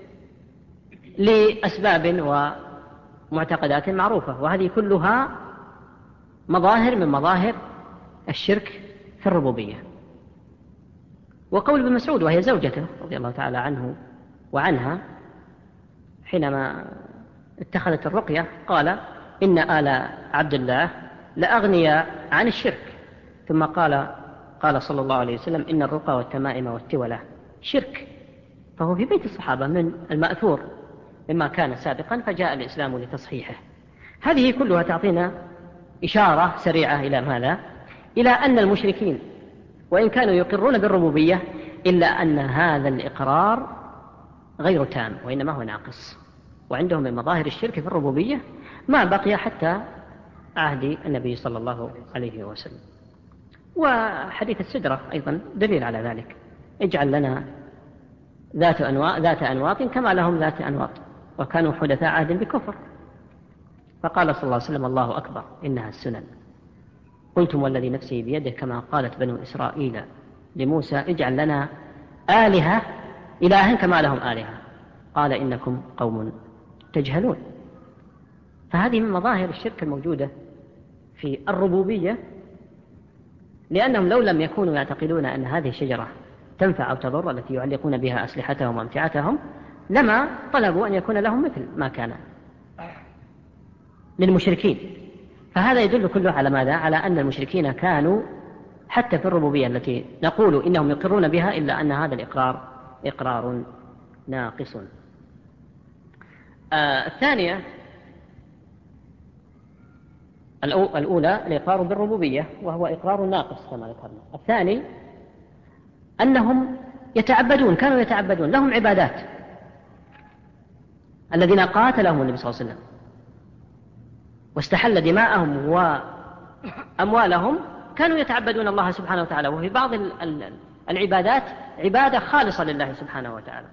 لأسباب ومعتقدات معروفة، وهذه كلها مظاهر من مظاهر الشرك في الربوبية. وقول ابن مسعود وهي زوجته رضي الله تعالى عنه وعنها حينما اتخذت الرقية قال: إن آل عبد الله لأغنياء عن الشرك. ثم قال صلى الله عليه وسلم: إن الرقى والتمائم والتولة شرك. فهو في بيت الصحابة من المأثور مما كان سابقا، فجاء الإسلام لتصحيحه. هذه كلها تعطينا إشارة سريعة إلى ماذا؟ إلى أن المشركين وإن كانوا يقرون بالربوبية إلا أن هذا الإقرار غير تام وإنما هو ناقص، وعندهم من مظاهر الشرك في الربوبية ما بقي حتى عهد النبي صلى الله عليه وسلم. وحديث السدرة أيضا دليل على ذلك: اجعل لنا ذات أنواط كما لهم ذات أنواط، وكانوا حدثاء عهد بكفر. فقال صلى الله عليه وسلم: الله أكبر إنها السنن. قلتم والذي نفسي بيده كما قالت بنو إسرائيل لموسى: اجعل لنا آلهة إلها كما لهم آلهة. قال إنكم قوم تجهلون. فهذه من مظاهر الشرك الموجودة في الربوبية، لأنهم لو لم يكونوا يعتقدون أن هذه الشجرة تنفع أو تضر التي يعلقون بها أسلحتهم وأمتعتهم لما طلبوا أن يكون لهم مثل ما كان للمشركين. فهذا يدل كله على ماذا؟ على أن المشركين كانوا حتى في الربوبية التي نقول إنهم يقرون بها، إلا أن هذا الإقرار إقرار ناقص. الثانية الأولى الإقرار بالربوبية وهو إقرار ناقص كما ذكرنا. الثاني أنهم يتعبدون، كانوا يتعبدون، لهم عبادات. الذين قاتلهم النبي صلى الله عليه وسلم واستحل دماءهم وأموالهم كانوا يتعبدون الله سبحانه وتعالى، وفي بعض العبادات عبادة خالصة لله سبحانه وتعالى.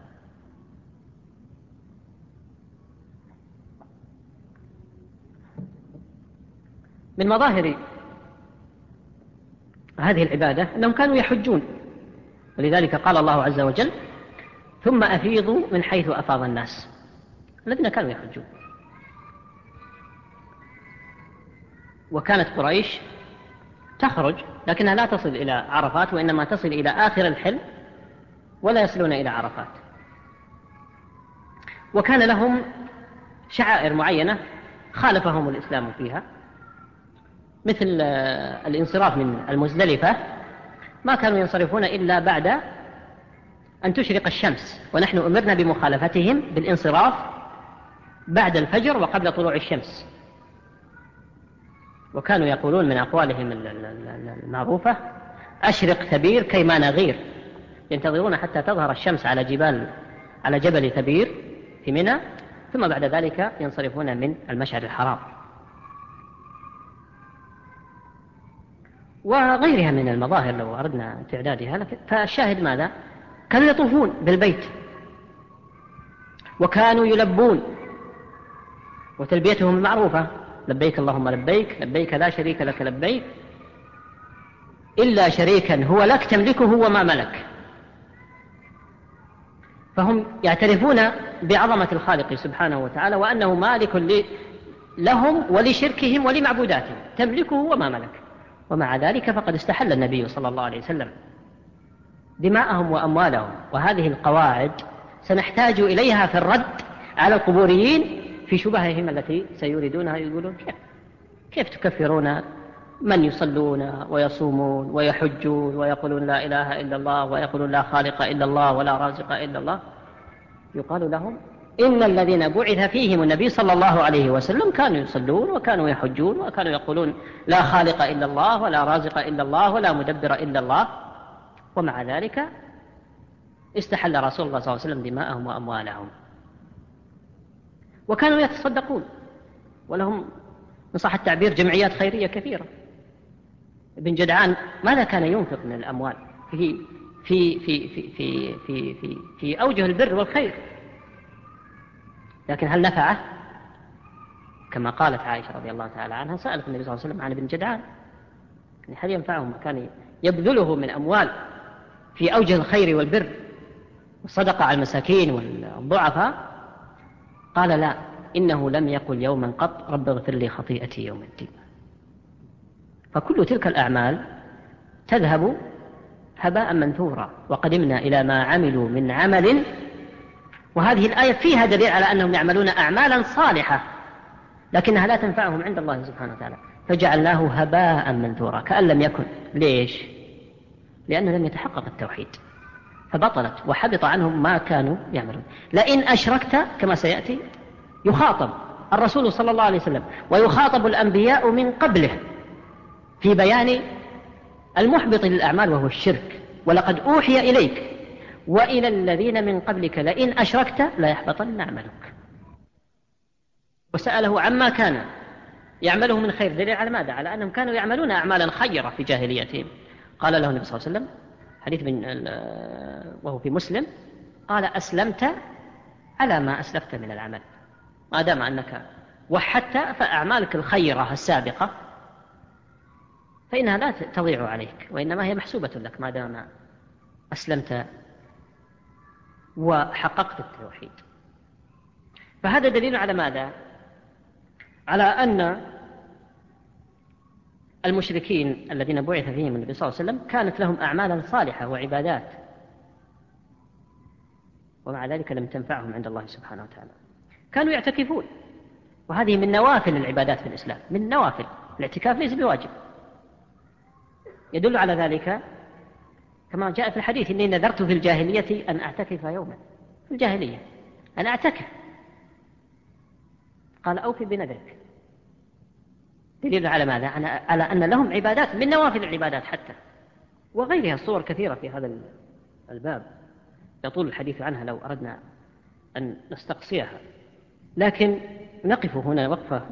من مظاهر هذه العبادة أنهم كانوا يحجون، ولذلك قال الله عز وجل ثم أفيضوا من حيث أفاض الناس، الذين كانوا يحجون. وكانت قريش تخرج لكنها لا تصل إلى عرفات، وإنما تصل إلى آخر الحل ولا يصلون إلى عرفات. وكان لهم شعائر معينة خالفهم الإسلام فيها، مثل الانصراف من المزدلفة، ما كانوا ينصرفون إلا بعد أن تشرق الشمس، ونحن أمرنا بمخالفتهم بالانصراف بعد الفجر وقبل طلوع الشمس. وكانوا يقولون من أقوالهم المعروفة أشرق ثبير كيما نغير، ينتظرون حتى تظهر الشمس على جبل ثبير في منى، ثم بعد ذلك ينصرفون من المشعر الحرام. وغيرها من المظاهر لو أردنا تعدادها، فالشاهد ماذا؟ كانوا يطوفون بالبيت وكانوا يلبون، وتلبيتهم المعروفة لبيك اللهم لبيك، لبيك لا شريك لك لبيك إلا شريكا هو لك تملكه وما ملك. فهم يعترفون بعظمة الخالق سبحانه وتعالى وأنه مالك لهم ولشركهم ولمعبوداتهم، تملكه وما ملك. ومع ذلك فقد استحل النبي صلى الله عليه وسلم دماءهم وأموالهم. وهذه القواعد سنحتاج إليها في الرد على القبوريين في شبههم التي سيريدونها. يقولون كيف تكفرون من يصلون ويصومون ويحجون ويقولون لا إله إلا الله ويقولون لا خالق إلا الله ولا رازق إلا الله؟ يقال لهم إن الذين بعث فيهم النبي صلى الله عليه وسلم كانوا يصلون وكانوا يحجون وكانوا يقولون لا خالق إلا الله ولا رازق إلا الله ولا مدبر إلا الله، ومع ذلك استحل رسول الله صلى الله عليه وسلم دماءهم وأموالهم. وكانوا يتصدقون، ولهم إن صح التعبير جمعيات خيرية كثيرة. ابن جدعان ماذا كان ينفق من الأموال في في في في في في في, في أوجه البر والخير، لكن هل نفعه؟ كما قالت عائشة رضي الله تعالى عنها سألت النبي صلى الله عليه وسلم عن ابن جدعان، هل ينفعه ما كان يبذله من أموال في أوجه الخير والبر والصدقة على المساكين والضعفاء؟ قال لا، إنه لم يقل يوما قط رب اغفر لي خطيئتي يوم الدين. فكل تلك الأعمال تذهب هباء منثورا، وقدمنا إلى ما عملوا من عمل. وهذه الآية فيها دليل على أنهم يعملون أعمالا صالحة لكنها لا تنفعهم عند الله سبحانه وتعالى، فجعلناه هباء منثورا كأن لم يكن. ليش؟ لأنه لم يتحقق التوحيد، فبطلت وحبط عنهم ما كانوا يعملون. لئن أشركت كما سيأتي يخاطب الرسول صلى الله عليه وسلم ويخاطب الأنبياء من قبله في بيان المحبط للأعمال وهو الشرك. ولقد أوحي إليك وإلى الذين من قبلك لئن أشركت لا يحبطن عملك. وسأله عما كان يعمله من خير، دليل على ماذا؟ على أنهم كانوا يعملون أعمالا خيرة في جاهليتهم. قال له النبي صلى الله عليه وسلم حديث وهو في مسلم، قال أسلمت على ما أسلفت من العمل، ما دام أنك وحدت فأعمالك الخيرة السابقة فإنها لا تضيع عليك، وإنما هي محسوبة لك ما دام أسلمت وحققت التوحيد. فهذا دليل على ماذا؟ على أن المشركين الذين بعث فيهم النبي صلى الله عليه وسلم كانت لهم أعمالا صالحة وعبادات، ومع ذلك لم تنفعهم عند الله سبحانه وتعالى. كانوا يعتكفون، وهذه من نوافل العبادات في الإسلام، من نوافل. الاعتكاف ليس بواجب. يدل على ذلك كما جاء في الحديث: إني نذرت في الجاهلية أن أعتكف يوما. في الجاهلية أن أعتكف، قال أوفي بنذرك. دليل على ماذا؟ على أن لهم عبادات من نوافل العبادات حتى، وغيرها صور كثيرة في هذا الباب يطول الحديث عنها لو أردنا أن نستقصيها، لكن نقف هنا وقفة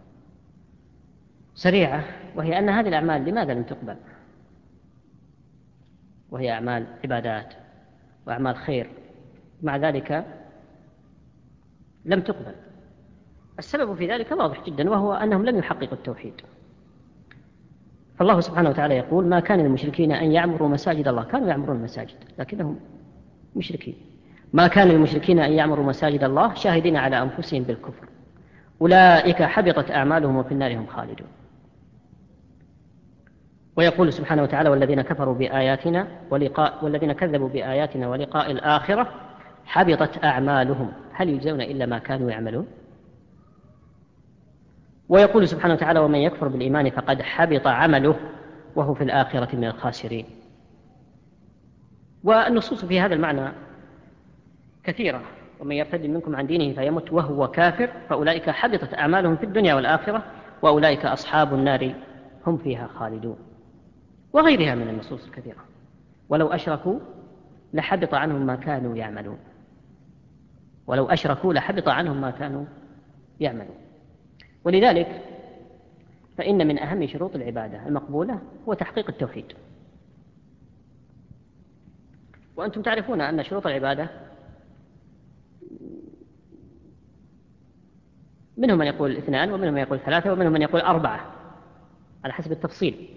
سريعة، وهي أن هذه الأعمال لماذا لم تقبل؟ وهي أعمال عبادات وأعمال خير، مع ذلك لم تقبل. السبب في ذلك واضح جدا، وهو أنهم لم يحققوا التوحيد. فالله سبحانه وتعالى يقول: ما كان للمشركين أن يعمروا مساجد الله. كانوا يعمرون المساجد لكنهم مشركين. ما كان للمشركين أن يعمروا مساجد الله شاهدين على أنفسهم بالكفر، أولئك حبطت أعمالهم وفي النار هم خالدون. ويقول سبحانه وتعالى: والذين كفروا بآياتنا والذين كذبوا بآياتنا ولقاء الآخرة حبطت أعمالهم هل يجزون إلا ما كانوا يعملون. ويقول سبحانه وتعالى: ومن يكفر بالإيمان فقد حبط عمله وهو في الآخرة من الخاسرين. والنصوص في هذا المعنى كثيرة: ومن يرتد منكم عن دينه فيمت وهو كافر فأولئك حبطت أعمالهم في الدنيا والآخرة وأولئك أصحاب النار هم فيها خالدون، وغيرها من النصوص الكثيرة. ولو أشركوا لحبط عنهم ما كانوا يعملون. ولو أشركوا لحبط عنهم ما كانوا يعملون. ولذلك فإن من أهم شروط العبادة المقبولة هو تحقيق التوحيد. وأنتم تعرفون أن شروط العبادة منهم من يقول 2 ومنهم من يقول 3 ومنهم من يقول 4 على حسب التفصيل.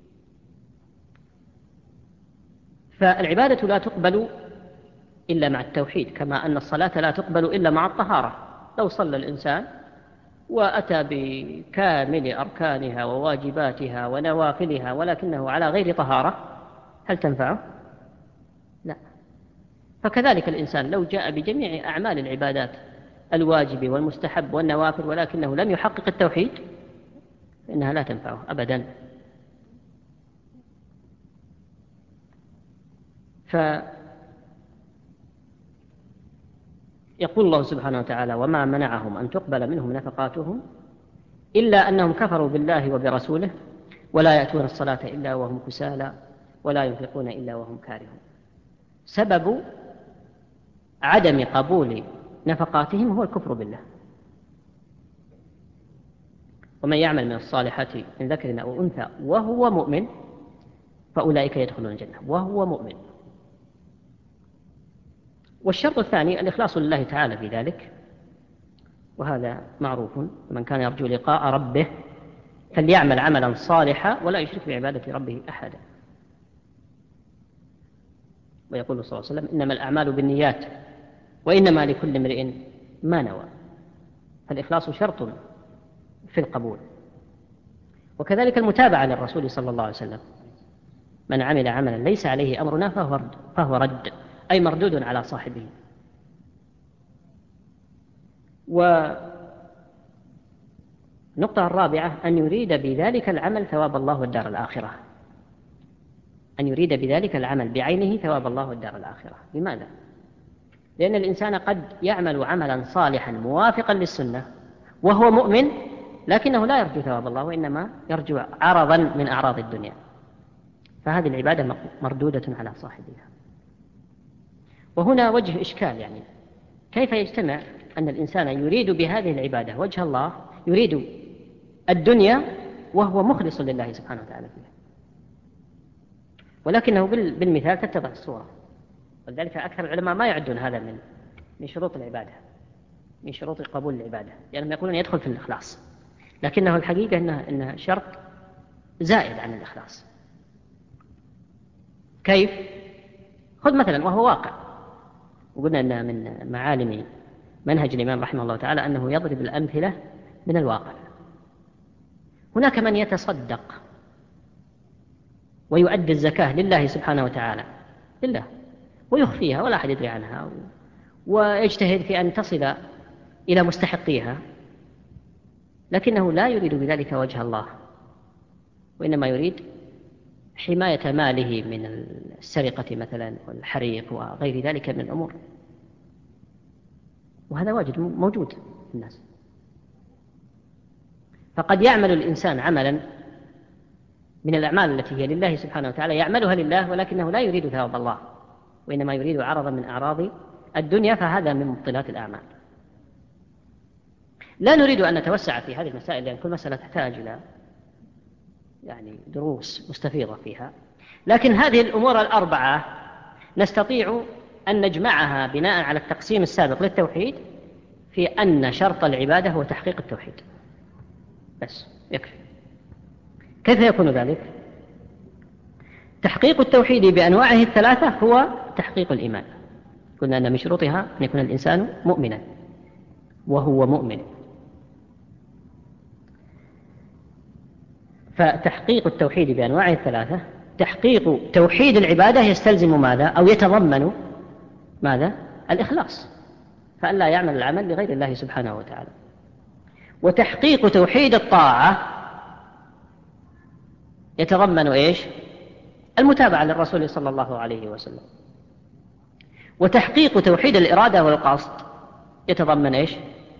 فالعبادة لا تقبل إلا مع التوحيد، كما أن الصلاة لا تقبل إلا مع الطهارة. لو صلى الإنسان وأتى بكامل أركانها وواجباتها ونوافلها ولكنه على غير طهارة هل تنفعه؟ لا. فكذلك الإنسان لو جاء بجميع أعمال العبادات الواجب والمستحب والنوافل ولكنه لم يحقق التوحيد فإنها لا تنفعه أبدا. يقول الله سبحانه وتعالى: وما منعهم أن تقبل منهم نفقاتهم إلا أنهم كفروا بالله وبرسوله ولا يأتون الصلاة إلا وهم كسالى ولا ينفقون إلا وهم كارهون. سبب عدم قبول نفقاتهم هو الكفر بالله. ومن يعمل من الصالحات من ذكر أو أنثى وهو مؤمن فأولئك يدخلون الجنة وهو مؤمن. والشرط الثاني الإخلاص لله تعالى في ذلك، وهذا معروف: من كان يرجو لقاء ربه فليعمل عملا صالحا ولا يشرك بعبادة ربه أحدا. ويقول صلى الله عليه وسلم: إنما الأعمال بالنيات وإنما لكل امرئ ما نوى. فالإخلاص شرط في القبول. وكذلك المتابعة للرسول صلى الله عليه وسلم: من عمل عملا ليس عليه أمرنا فهو رد، أي مردود على صاحبه. والنقطة الرابعة أن يريد بذلك العمل ثواب الله والدار الآخرة. أن يريد بذلك العمل بعينه ثواب الله والدار الآخرة. لماذا؟ لأن الإنسان قد يعمل عملا صالحا موافقا للسنة وهو مؤمن لكنه لا يرجو ثواب الله وإنما يرجو عرضا من أعراض الدنيا، فهذه العبادة مردودة على صاحبها. وهنا وجه إشكال، يعني كيف يجتمع أن الإنسان يريد بهذه العبادة وجه الله، يريد الدنيا وهو مخلص لله سبحانه وتعالى فيها، ولكنه بالمثال تتضح الصورة. ولذلك أكثر العلماء ما يعدون هذا من شروط العبادة، من شروط قبول العبادة، لأنهم يقولون يدخل في الإخلاص، لكنه الحقيقة إنه شرط زائد عن الإخلاص. كيف؟ خذ مثلا، وهو واقع، وقلنا أن من معالم منهج الإمام رحمه الله تعالى أنه يضرب الأمثلة من الواقع. هناك من يتصدق ويؤدي الزكاة لله سبحانه وتعالى، لله، ويخفيها ولا أحد يدري عنها، ويجتهد في أن تصل إلى مستحقيها، لكنه لا يريد بذلك وجه الله، وإنما يريد حماية ماله من السرقة مثلا والحريق وغير ذلك من الأمور، وهذا واجد موجود في الناس. فقد يعمل الإنسان عملا من الأعمال التي هي لله سبحانه وتعالى، يعملها لله ولكنه لا يريد ثواب الله، وإنما يريد عرضا من أعراض الدنيا، فهذا من مبطلات الأعمال. لا نريد أن نتوسع في هذه المسائل، لأن كل مسألة تحتاج إلى دروس مستفيضة فيها، لكن هذه الأمور الأربعة نستطيع أن نجمعها بناء على التقسيم السابق للتوحيد في أن شرط العبادة هو تحقيق التوحيد، بس يكفي. كيف يكون ذلك؟ تحقيق التوحيد بأنواعه الثلاثة هو تحقيق الإيمان. قلنا أن من شروطها أن يكون الإنسان مؤمنا، وهو مؤمن. فتحقيق التوحيد بأنواعه الثلاثة، تحقيق توحيد العبادة يستلزم ماذا؟ أو يتضمن ماذا؟ الإخلاص، فأن لا يعمل العمل لغير الله سبحانه وتعالى. وتحقيق توحيد الطاعة يتضمن إيش؟ المتابعة للرسول صلى الله عليه وسلم. وتحقيق توحيد الإرادة والقصد يتضمن إيش؟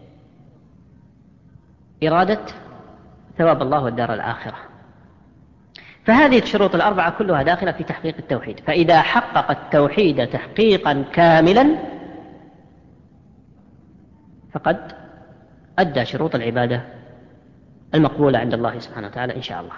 إرادة ثواب الله والدار الآخرة. فهذه الشروط الأربعة كلها داخلة في تحقيق التوحيد. فإذا حقق التوحيد تحقيقا كاملا فقد أدى شروط العبادة المقبولة عند الله سبحانه وتعالى إن شاء الله.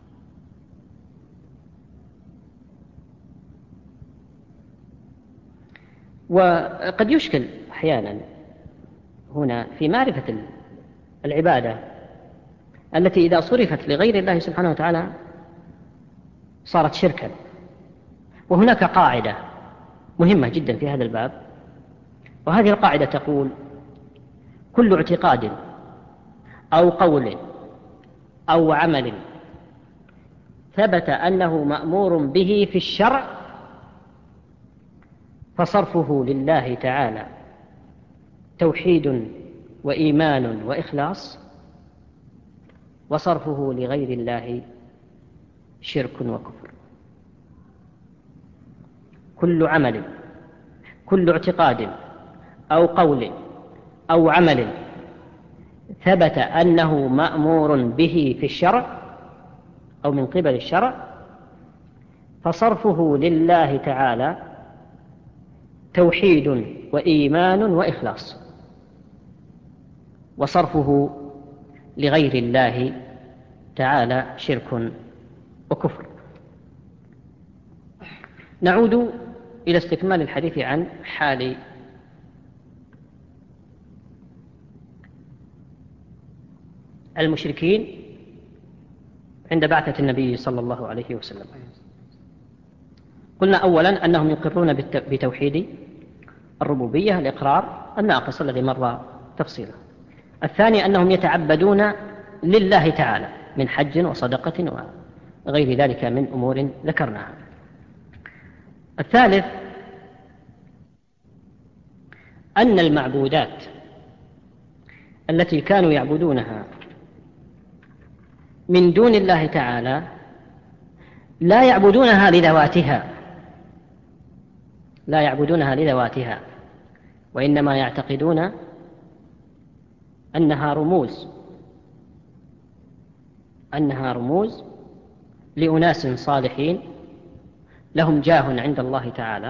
وقد يشكل أحيانا هنا في معرفة العبادة التي إذا صرفت لغير الله سبحانه وتعالى صارت شركا. وهناك قاعدة مهمة جدا في هذا الباب، وهذه القاعدة تقول: كل اعتقاد أو قول أو عمل ثبت أنه مأمور به في الشرع فصرفه لله تعالى توحيد وإيمان وإخلاص، وصرفه لغير الله شرك وكفر. كل عمل، كل اعتقاد أو قول أو عمل ثبت أنه مأمور به في الشرع أو من قبل الشرع فصرفه لله تعالى توحيد وإيمان وإخلاص، وصرفه لغير الله تعالى شرك وكفر. نعود إلى استكمال الحديث عن حال المشركين عند بعثة النبي صلى الله عليه وسلم. قلنا أولا أنهم يقرون بتوحيد الربوبية، الإقرار الناقص الذي مر تفصيله. الثاني أنهم يتعبدون لله تعالى من حج وصدقة وغير ذلك من أمور ذكرناها. الثالث أن المعبودات التي كانوا يعبدونها من دون الله تعالى لا يعبدونها لذواتها، وإنما يعتقدون أنها رموز لأناس صالحين لهم جاه عند الله تعالى،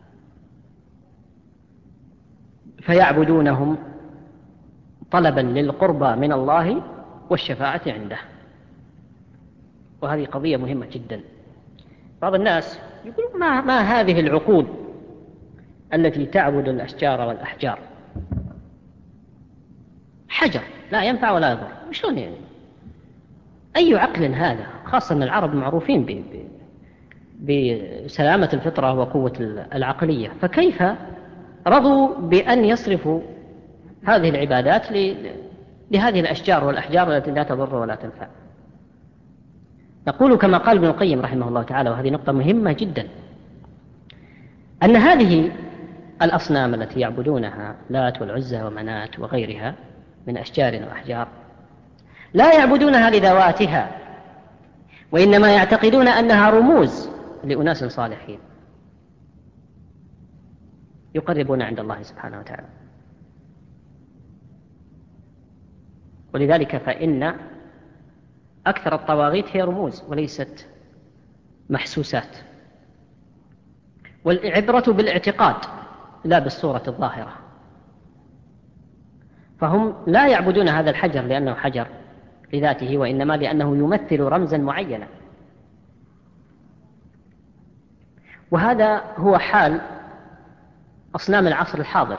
فيعبدونهم طلبا للقربى من الله والشفاعة عنده. وهذه قضية مهمة جدا. بعض الناس يقول ما هذه العقول التي تعبد الأشجار والأحجار؟ حجر لا ينفع ولا يضر، شلون يعني؟ أي عقل هذا؟ خاصة أن العرب معروفين بسلامة الفطرة وقوة العقلية، فكيف رضوا بأن يصرفوا هذه العبادات لهذه الأشجار والأحجار التي لا تضر ولا تنفع. نقول كما قال ابن القيم رحمه الله تعالى، وهذه نقطة مهمة جدا، أن هذه الأصنام التي يعبدونها، لات والعزى ومنات وغيرها من أشجار وأحجار، لا يعبدونها لذواتها، وإنما يعتقدون أنها رموز لأناس صالحين يقربون عند الله سبحانه وتعالى. ولذلك فإن أكثر الطواغيت هي رموز وليست محسوسات، والعبرة بالاعتقاد لا بالصورة الظاهرة. فهم لا يعبدون هذا الحجر لأنه حجر لذاته، وإنما لأنه يمثل رمزا معينا. وهذا هو حال أصنام العصر الحاضر.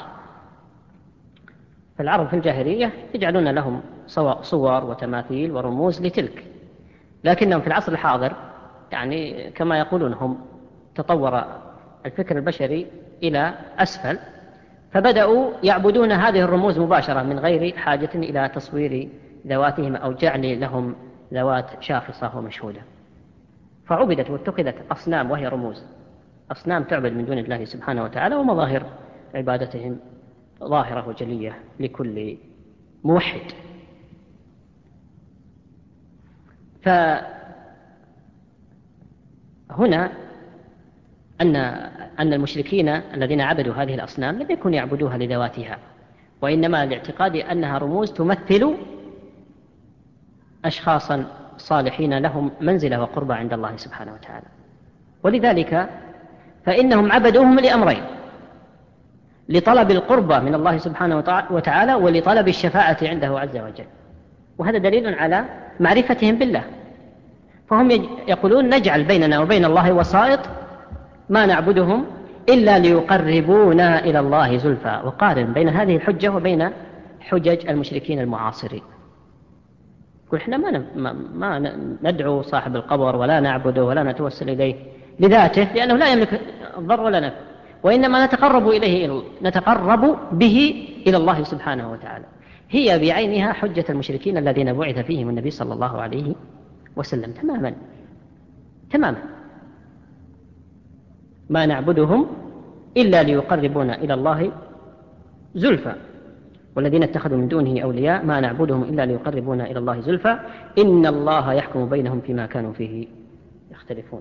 فالعرب في الجاهلية يجعلون لهم صور وتماثيل ورموز لتلك، لكنهم في العصر الحاضر يعني كما يقولون هم تطور الفكر البشري إلى أسفل، فبدأوا يعبدون هذه الرموز مباشرة من غير حاجة إلى تصوير ذواتهم أو جعل لهم ذوات شاخصة ومشهودة، فعبدت واتخذت أصنام وهي رموز، أصنام تعبد من دون الله سبحانه وتعالى، ومظاهر عبادتهم ظاهرة وجلية لكل موحد. فهنا أن المشركين الذين عبدوا هذه الأصنام لم يكونوا يعبدوها لذواتها، وإنما لاعتقاد أنها رموز تمثل أشخاصا صالحين لهم منزلة وقربة عند الله سبحانه وتعالى. ولذلك فإنهم عبدوهم لأمرين: لطلب القربة من الله سبحانه وتعالى، ولطلب الشفاعة عنده عز وجل. وهذا دليل على معرفتهم بالله. فهم يقولون نجعل بيننا وبين الله وسائط ما نعبدهم إلا ليقربونا إلى الله زلفى. وقارن بين هذه الحجة وبين حجج المشركين المعاصرين. يقول إحنا ما ندعو صاحب القبر ولا نعبده ولا نتوسل إليه لذاته لأنه لا يملك الضر ولا نفع، وإنما نتقرب به إلى الله سبحانه وتعالى. هي بعينها حجة المشركين الذين بعث فيهم النبي صلى الله عليه وسلم تماما. ما نعبدهم إلا ليقربونا إلى الله زلفى، والذين اتخذوا من دونه أولياء ما نعبدهم إلا ليقربونا إلى الله زلفى إن الله يحكم بينهم فيما كانوا فيه يختلفون.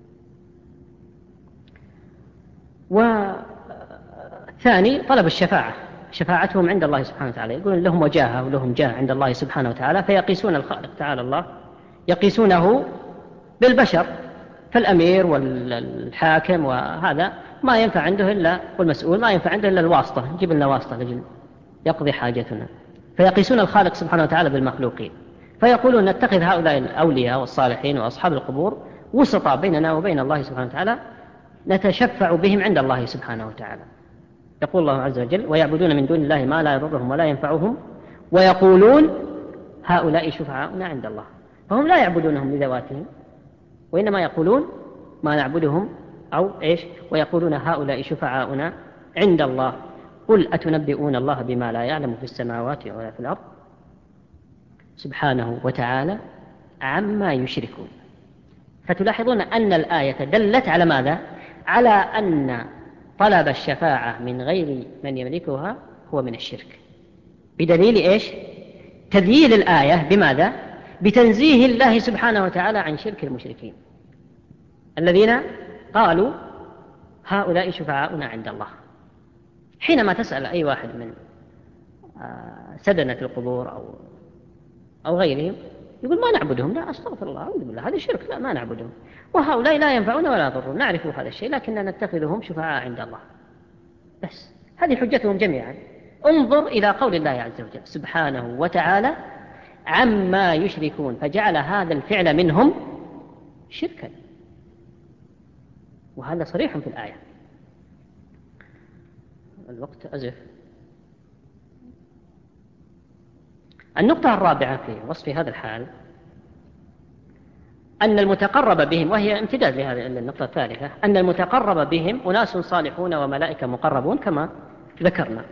وثاني طلب الشفاعة، شفاعتهم عند الله سبحانه وتعالى. يقولون لهم وجاهة ولهم جاه عند الله سبحانه وتعالى، فيقيسون الخالق تعالى الله يقيسونه بالبشر، فالأمير والحاكم وهذا ما ينفع عنده إلا، والمسؤول ما ينفع عنده إلا الواسطة، جيب لنا واسطة لجل يقضي حاجتنا. فيقيسون الخالق سبحانه وتعالى بالمخلوقين، فيقولون نتخذ هؤلاء الأولياء والصالحين وأصحاب القبور وسطاء بيننا وبين الله سبحانه وتعالى نتشفع بهم عند الله سبحانه وتعالى. يقول الله عز وجل ويعبدون من دون الله ما لا يضرهم ولا ينفعهم ويقولون هؤلاء شفعاؤنا عند الله. فهم لا يعبدونهم لذواتهم، وإنما يقولون ما نعبدهم ويقولون هؤلاء شفعاؤنا عند الله. قل أتنبئون الله بما لا يعلم في السماوات ولا في الأرض سبحانه وتعالى عما يشركون. فتلاحظون أن الآية دلت على ماذا؟ على أن طلب الشفاعة من غير من يملكها هو من الشرك، بدليل تذييل الآية بماذا؟ بتنزيه الله سبحانه وتعالى عن شرك المشركين الذين قالوا هؤلاء شفعاؤنا عند الله. حينما تسأل أي واحد من سدنة القبور أو غيرهم يقول ما نعبدهم، لا أستغفر الله أعوذ بالله هذا شرك، لا ما نعبدهم، وهؤلاء لا ينفعون ولا يضرون، نعرف هذا الشيء لكننا نتخذهم شفعاء عند الله. بس هذه حجتهم جميعا. انظر إلى قول الله عز وجل سبحانه وتعالى عما يشركون، فجعل هذا الفعل منهم شركا، وهذا صريح في الآية. الوقت أزف. النقطة الرابعة في وصف هذا الحال أن المتقرب بهم، وهي امتداد لهذه النقطة الثالثة، أن المتقرب بهم أناس صالحون وملائكة مقربون كما ذكرنا.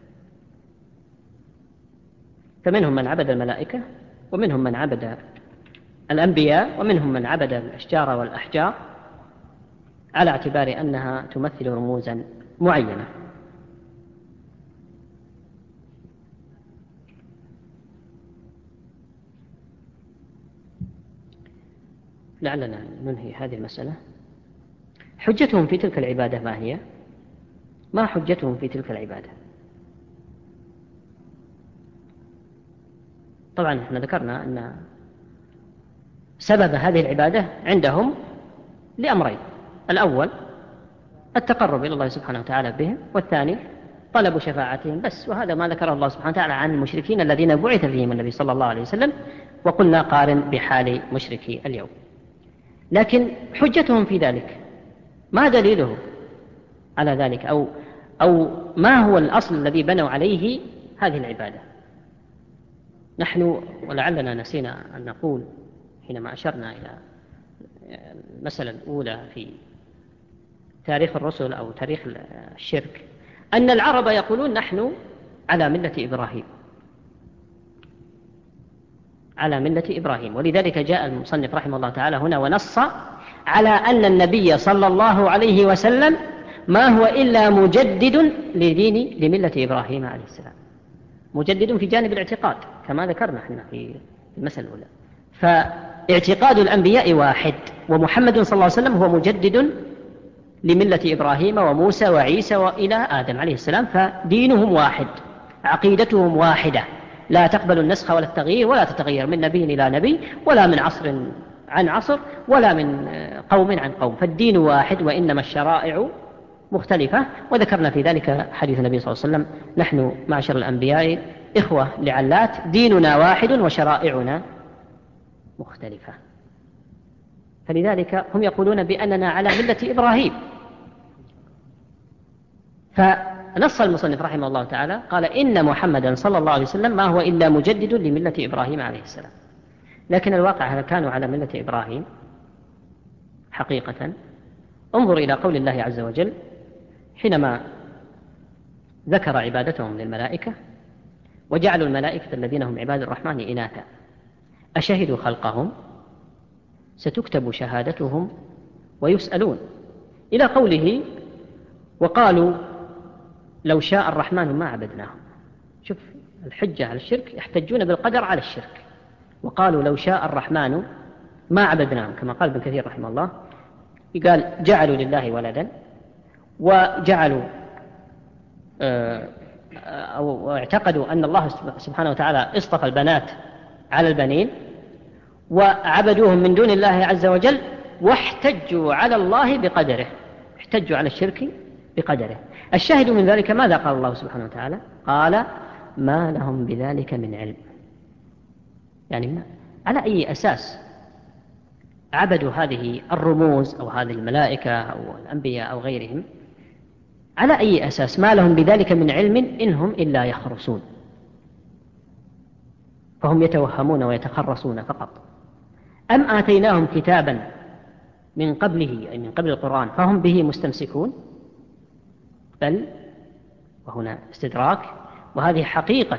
فمنهم من عبد الملائكة، ومنهم من عبد الأنبياء، ومنهم من عبد الأشجار والأحجار على اعتبار أنها تمثل رموزا معينة. لعلنا ننهي هذه المسألة. حجتهم في تلك العبادة ما هي؟ ما حجتهم في تلك العبادة؟ طبعا احنا ذكرنا أن سبب هذه العبادة عندهم لأمرين: الأول التقرب إلى الله سبحانه وتعالى بهم، والثاني طلب شفاعتهم بس. وهذا ما ذكره الله سبحانه وتعالى عن المشركين الذين بعث فيهم النبي صلى الله عليه وسلم، وقلنا قارن بحال مشركي اليوم. لكن حجتهم في ذلك ما دليله على ذلك، أو ما هو الأصل الذي بنوا عليه هذه العبادة؟ نحن ولعلنا نسينا أن نقول حينما أشرنا إلى المسألة الأولى في تاريخ الرسل أو تاريخ الشرك، أن العرب يقولون نحن على ملة إبراهيم، على ملة إبراهيم. ولذلك جاء المصنف رحمه الله تعالى هنا ونص على أن النبي صلى الله عليه وسلم ما هو إلا مجدد لملة إبراهيم عليه السلام، مجدد في جانب الاعتقاد كما ذكرنا احنا في المسألة الأولى. فاعتقاد الأنبياء واحد، ومحمد صلى الله عليه وسلم هو مجدد لملة إبراهيم وموسى وعيسى وإلى آدم عليه السلام، فدينهم واحد، عقيدتهم واحدة، لا تقبل النسخ ولا التغيير، ولا تتغير من نبي إلى نبي، ولا من عصر عن عصر، ولا من قوم عن قوم، فالدين واحد، وإنما الشرائع مختلفة. وذكرنا في ذلك حديث النبي صلى الله عليه وسلم: نحن معشر الأنبياء إخوة لعلات، ديننا واحد وشرائعنا مختلفة. فلذلك هم يقولون بأننا على ملة إبراهيم. فنص المصنف رحمه الله تعالى قال: إن محمدا صلى الله عليه وسلم ما هو إلا مجدد لملة إبراهيم عليه السلام. لكن الواقع هل كانوا على ملة إبراهيم حقيقة؟ انظر إلى قول الله عز وجل حينما ذكر عبادتهم للملائكة: وجعلوا الملائكة الذين هم عباد الرحمن إناثا أشهدوا خلقهم ستكتب شهادتهم ويسألون، إلى قوله: وقالوا لو شاء الرحمن ما عبدناهم. شوف الحجة على الشرك، يحتجون بالقدر على الشرك. وقالوا لو شاء الرحمن ما عبدناهم، كما قال ابن كثير رحمه الله، قال جعلوا لله ولدا، وجعلوا أو اعتقدوا أن الله سبحانه وتعالى اصطفى البنات على البنين، وعبدوهم من دون الله عز وجل، واحتجوا على الله بقدره، احتجوا على الشرك بقدره. الشاهد من ذلك ماذا قال الله سبحانه وتعالى؟ قال: ما لهم بذلك من علم. يعني على أي أساس عبدوا هذه الرموز أو هذه الملائكة أو الأنبياء أو غيرهم؟ على أي أساس؟ ما لهم بذلك من علم إنهم إلا يخرصون. فهم يتوهمون ويتخرصون فقط. أم آتيناهم كتابا من قبله، أي من قبل القرآن، فهم به مستمسكون؟ بل، وهنا استدراك، وهذه حقيقة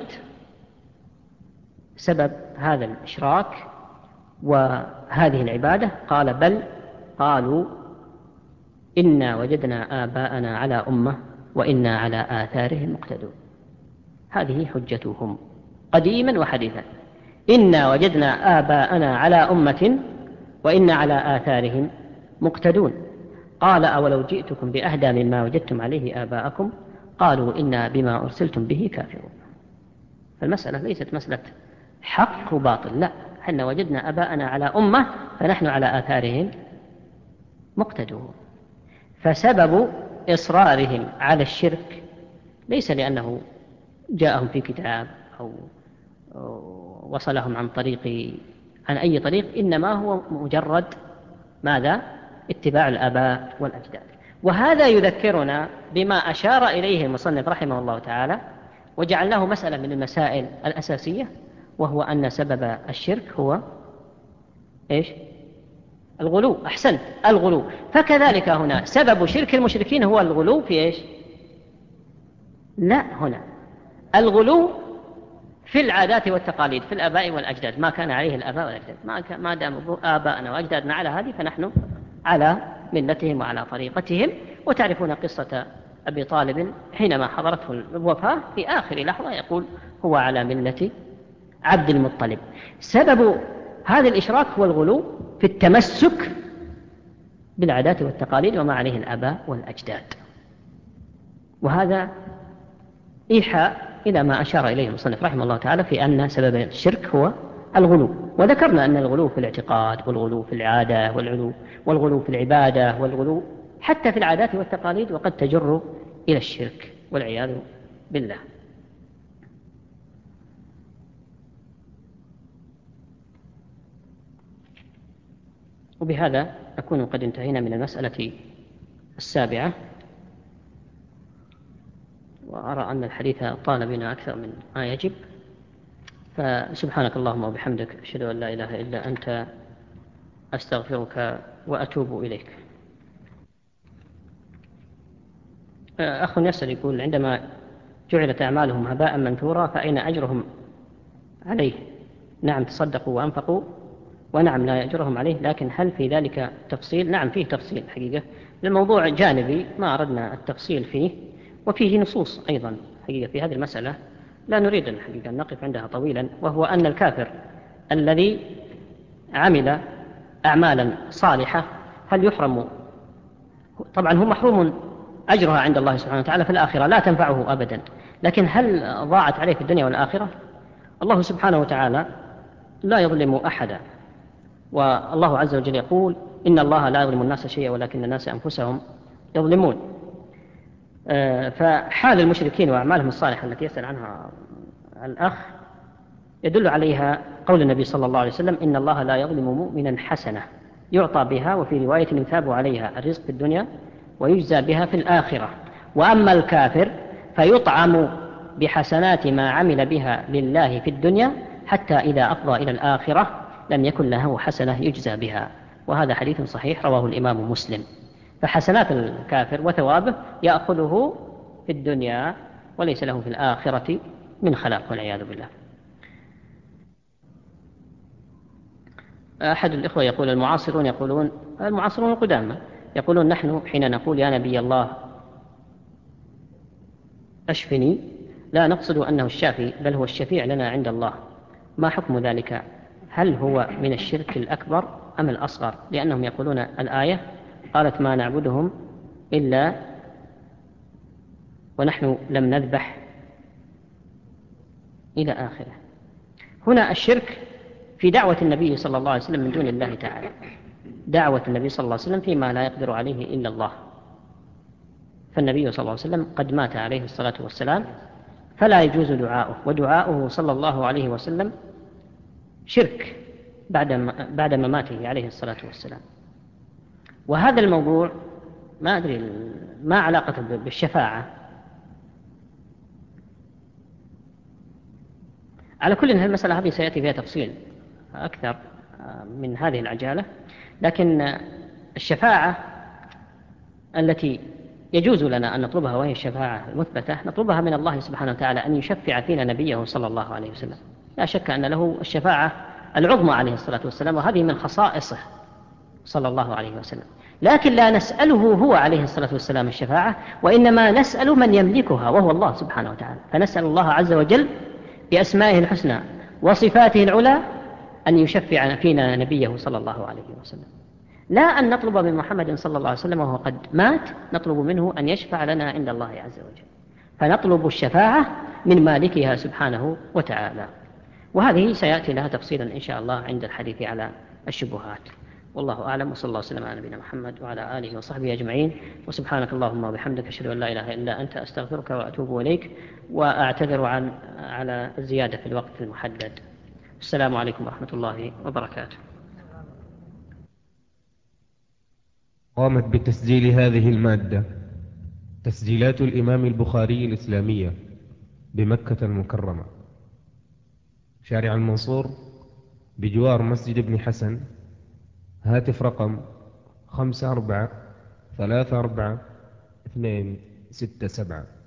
سبب هذا الإشراك وهذه العبادة. قال: بل قالوا إنا وجدنا آباءنا على أمة وإنا على آثارهم مقتدون. هذه حجتهم قديما وحديثا: إنا وجدنا آباءنا على أمة وإنا على آثارهم مقتدون. قال: أولو جئتكم بأهدى مما وجدتم عليه آباءكم قالوا إنا بما أرسلتم به كافرون. فالمسألة ليست مسألة حق وباطل، لا، حنا وجدنا آباءنا على أمة فنحن على آثارهم مقتدون. فسبب إصرارهم على الشرك ليس لأنه جاءهم في كتاب أو وصلهم عن أي طريق، إنما هو مجرد ماذا؟ اتباع الآباء والأجداد. وهذا يذكرنا بما أشار إليه المصنف رحمه الله تعالى وجعلناه مسألة من المسائل الأساسية، وهو أن سبب الشرك هو إيش؟ الغلو. أحسنت، الغلو. فكذلك هنا سبب شرك المشركين هو الغلو في إيش؟ لا، هنا الغلو في العادات والتقاليد، في الآباء والأجداد، ما كان عليه الآباء والأجداد، ما دام آباءنا وأجدادنا على هذه فنحن على ملتهم وعلى طريقتهم. وتعرفون قصة أبي طالب حينما حضرته الوفاة في آخر لحظة يقول هو على ملة عبد المطلب. سبب هذا الإشراك هو الغلو في التمسك بالعادات والتقاليد وما عليه الآباء والأجداد، وهذا إيحاء إلى ما أشار إليه المصنف رحمه الله تعالى في أن سبب الشرك هو الغلو. وذكرنا أن الغلو في الاعتقاد والغلو في العادة والغلو في العبادة والغلو حتى في العادات والتقاليد وقد تجر إلى الشرك والعياذ بالله. وبهذا نكون قد انتهينا من المسألة السابعة، وأرى أن الحديث طال بنا أكثر من ما يجب، فسبحانك اللهم وبحمدك أشهد أن لا إله إلا أنت أستغفرك وأتوب إليك. أخ يسأل يقول عندما جعلت أعمالهم هباء منثورا فأين أجرهم عليه؟ نعم تصدقوا وأنفقوا، ونعم لا يأجرهم عليه، لكن هل في ذلك تفصيل؟ نعم فيه تفصيل حقيقة، الموضوع جانبي ما أردنا التفصيل فيه، وفيه نصوص أيضا حقيقة في هذه المسألة لا نريد الحقيقة أن نقف عندها طويلا، وهو أن الكافر الذي عمل أعمالا صالحة هل يحرم؟ طبعا هو محروم أجرها عند الله سبحانه وتعالى في الآخرة لا تنفعه أبدا، لكن هل ضاعت عليه في الدنيا والآخرة؟ الله سبحانه وتعالى لا يظلم أحدا، والله عز وجل يقول إن الله لا يظلم الناس شيئا ولكن الناس أنفسهم يظلمون. فحال المشركين وأعمالهم الصالحة التي يسأل عنها الأخ يدل عليها قول النبي صلى الله عليه وسلم إن الله لا يظلم مؤمنا حسنة يعطى بها، وفي رواية يثاب عليها الرزق في الدنيا ويجزى بها في الآخرة، وأما الكافر فيطعم بحسنات ما عمل بها لله في الدنيا حتى إذا أفضى إلى الآخرة لم يكن له حسنة يجزى بها. وهذا حديث صحيح رواه الإمام مسلم. فحسنات الكافر وثوابه يأخذه في الدنيا وليس له في الآخرة من خلاق والعياذ بالله. أحد الإخوة يقول المعاصرون القدامى يقولون نحن حين نقول يا نبي الله أشفني لا نقصد أنه الشافي بل هو الشفيع لنا عند الله، ما حكم ذلك؟ هل هو من الشرك الأكبر أم الأصغر؟ لأنهم يقولون الآية قالت ما نعبدهم إلا ونحن لم نذبح إلى آخره. هنا الشرك في دعوة النبي صلى الله عليه وسلم من دون الله تعالى، دعوة النبي صلى الله عليه وسلم فيما لا يقدر عليه إلا الله، فالنبي صلى الله عليه وسلم قد مات عليه الصلاة والسلام فلا يجوز دعاؤه، ودعاؤه صلى الله عليه وسلم شرك بعد مماته عليه الصلاة والسلام. وهذا الموضوع ما أدري ما علاقته بالشفاعة. على كل المسألة هذه سيأتي فيها تفصيل أكثر من هذه العجالة، لكن الشفاعة التي يجوز لنا أن نطلبها وهي الشفاعة المثبتة نطلبها من الله سبحانه وتعالى أن يشفع فينا نبيه صلى الله عليه وسلم، لا شك أن له الشفاعة العظمى عليه الصلاة والسلام، وهذه من خصائصه صلى الله عليه وسلم، لكن لا نسأله هو عليه الصلاة والسلام الشفاعة، وإنما نسأل من يملكها وهو الله سبحانه وتعالى، فنسأل الله عز وجل بأسمائه الحسنى وصفاته العلى أن يشفع فينا نبيه صلى الله عليه وسلم، لا أن نطلب من محمد صلى الله عليه وسلم وهو قد مات نطلب منه أن يشفع لنا عند الله عز وجل، فنطلب الشفاعة من مالكها سبحانه وتعالى. وهذه سيأتي لها تفصيلا إن شاء الله عند الحديث على الشبهات. والله أعلم، وصلى الله وسلم على نبينا محمد وعلى آله وصحبه أجمعين، وسبحانك اللهم وبحمدك أشهد أن لا إله إلا أنت أستغفرك وأتوب إليك، وأعتذر على الزيادة في الوقت المحدد. السلام عليكم ورحمة الله وبركاته. قامت بتسجيل هذه المادة تسجيلات الإمام البخاري الإسلامية بمكة المكرمة، شارع المنصور بجوار مسجد ابن حسن. هاتف رقم 54344267.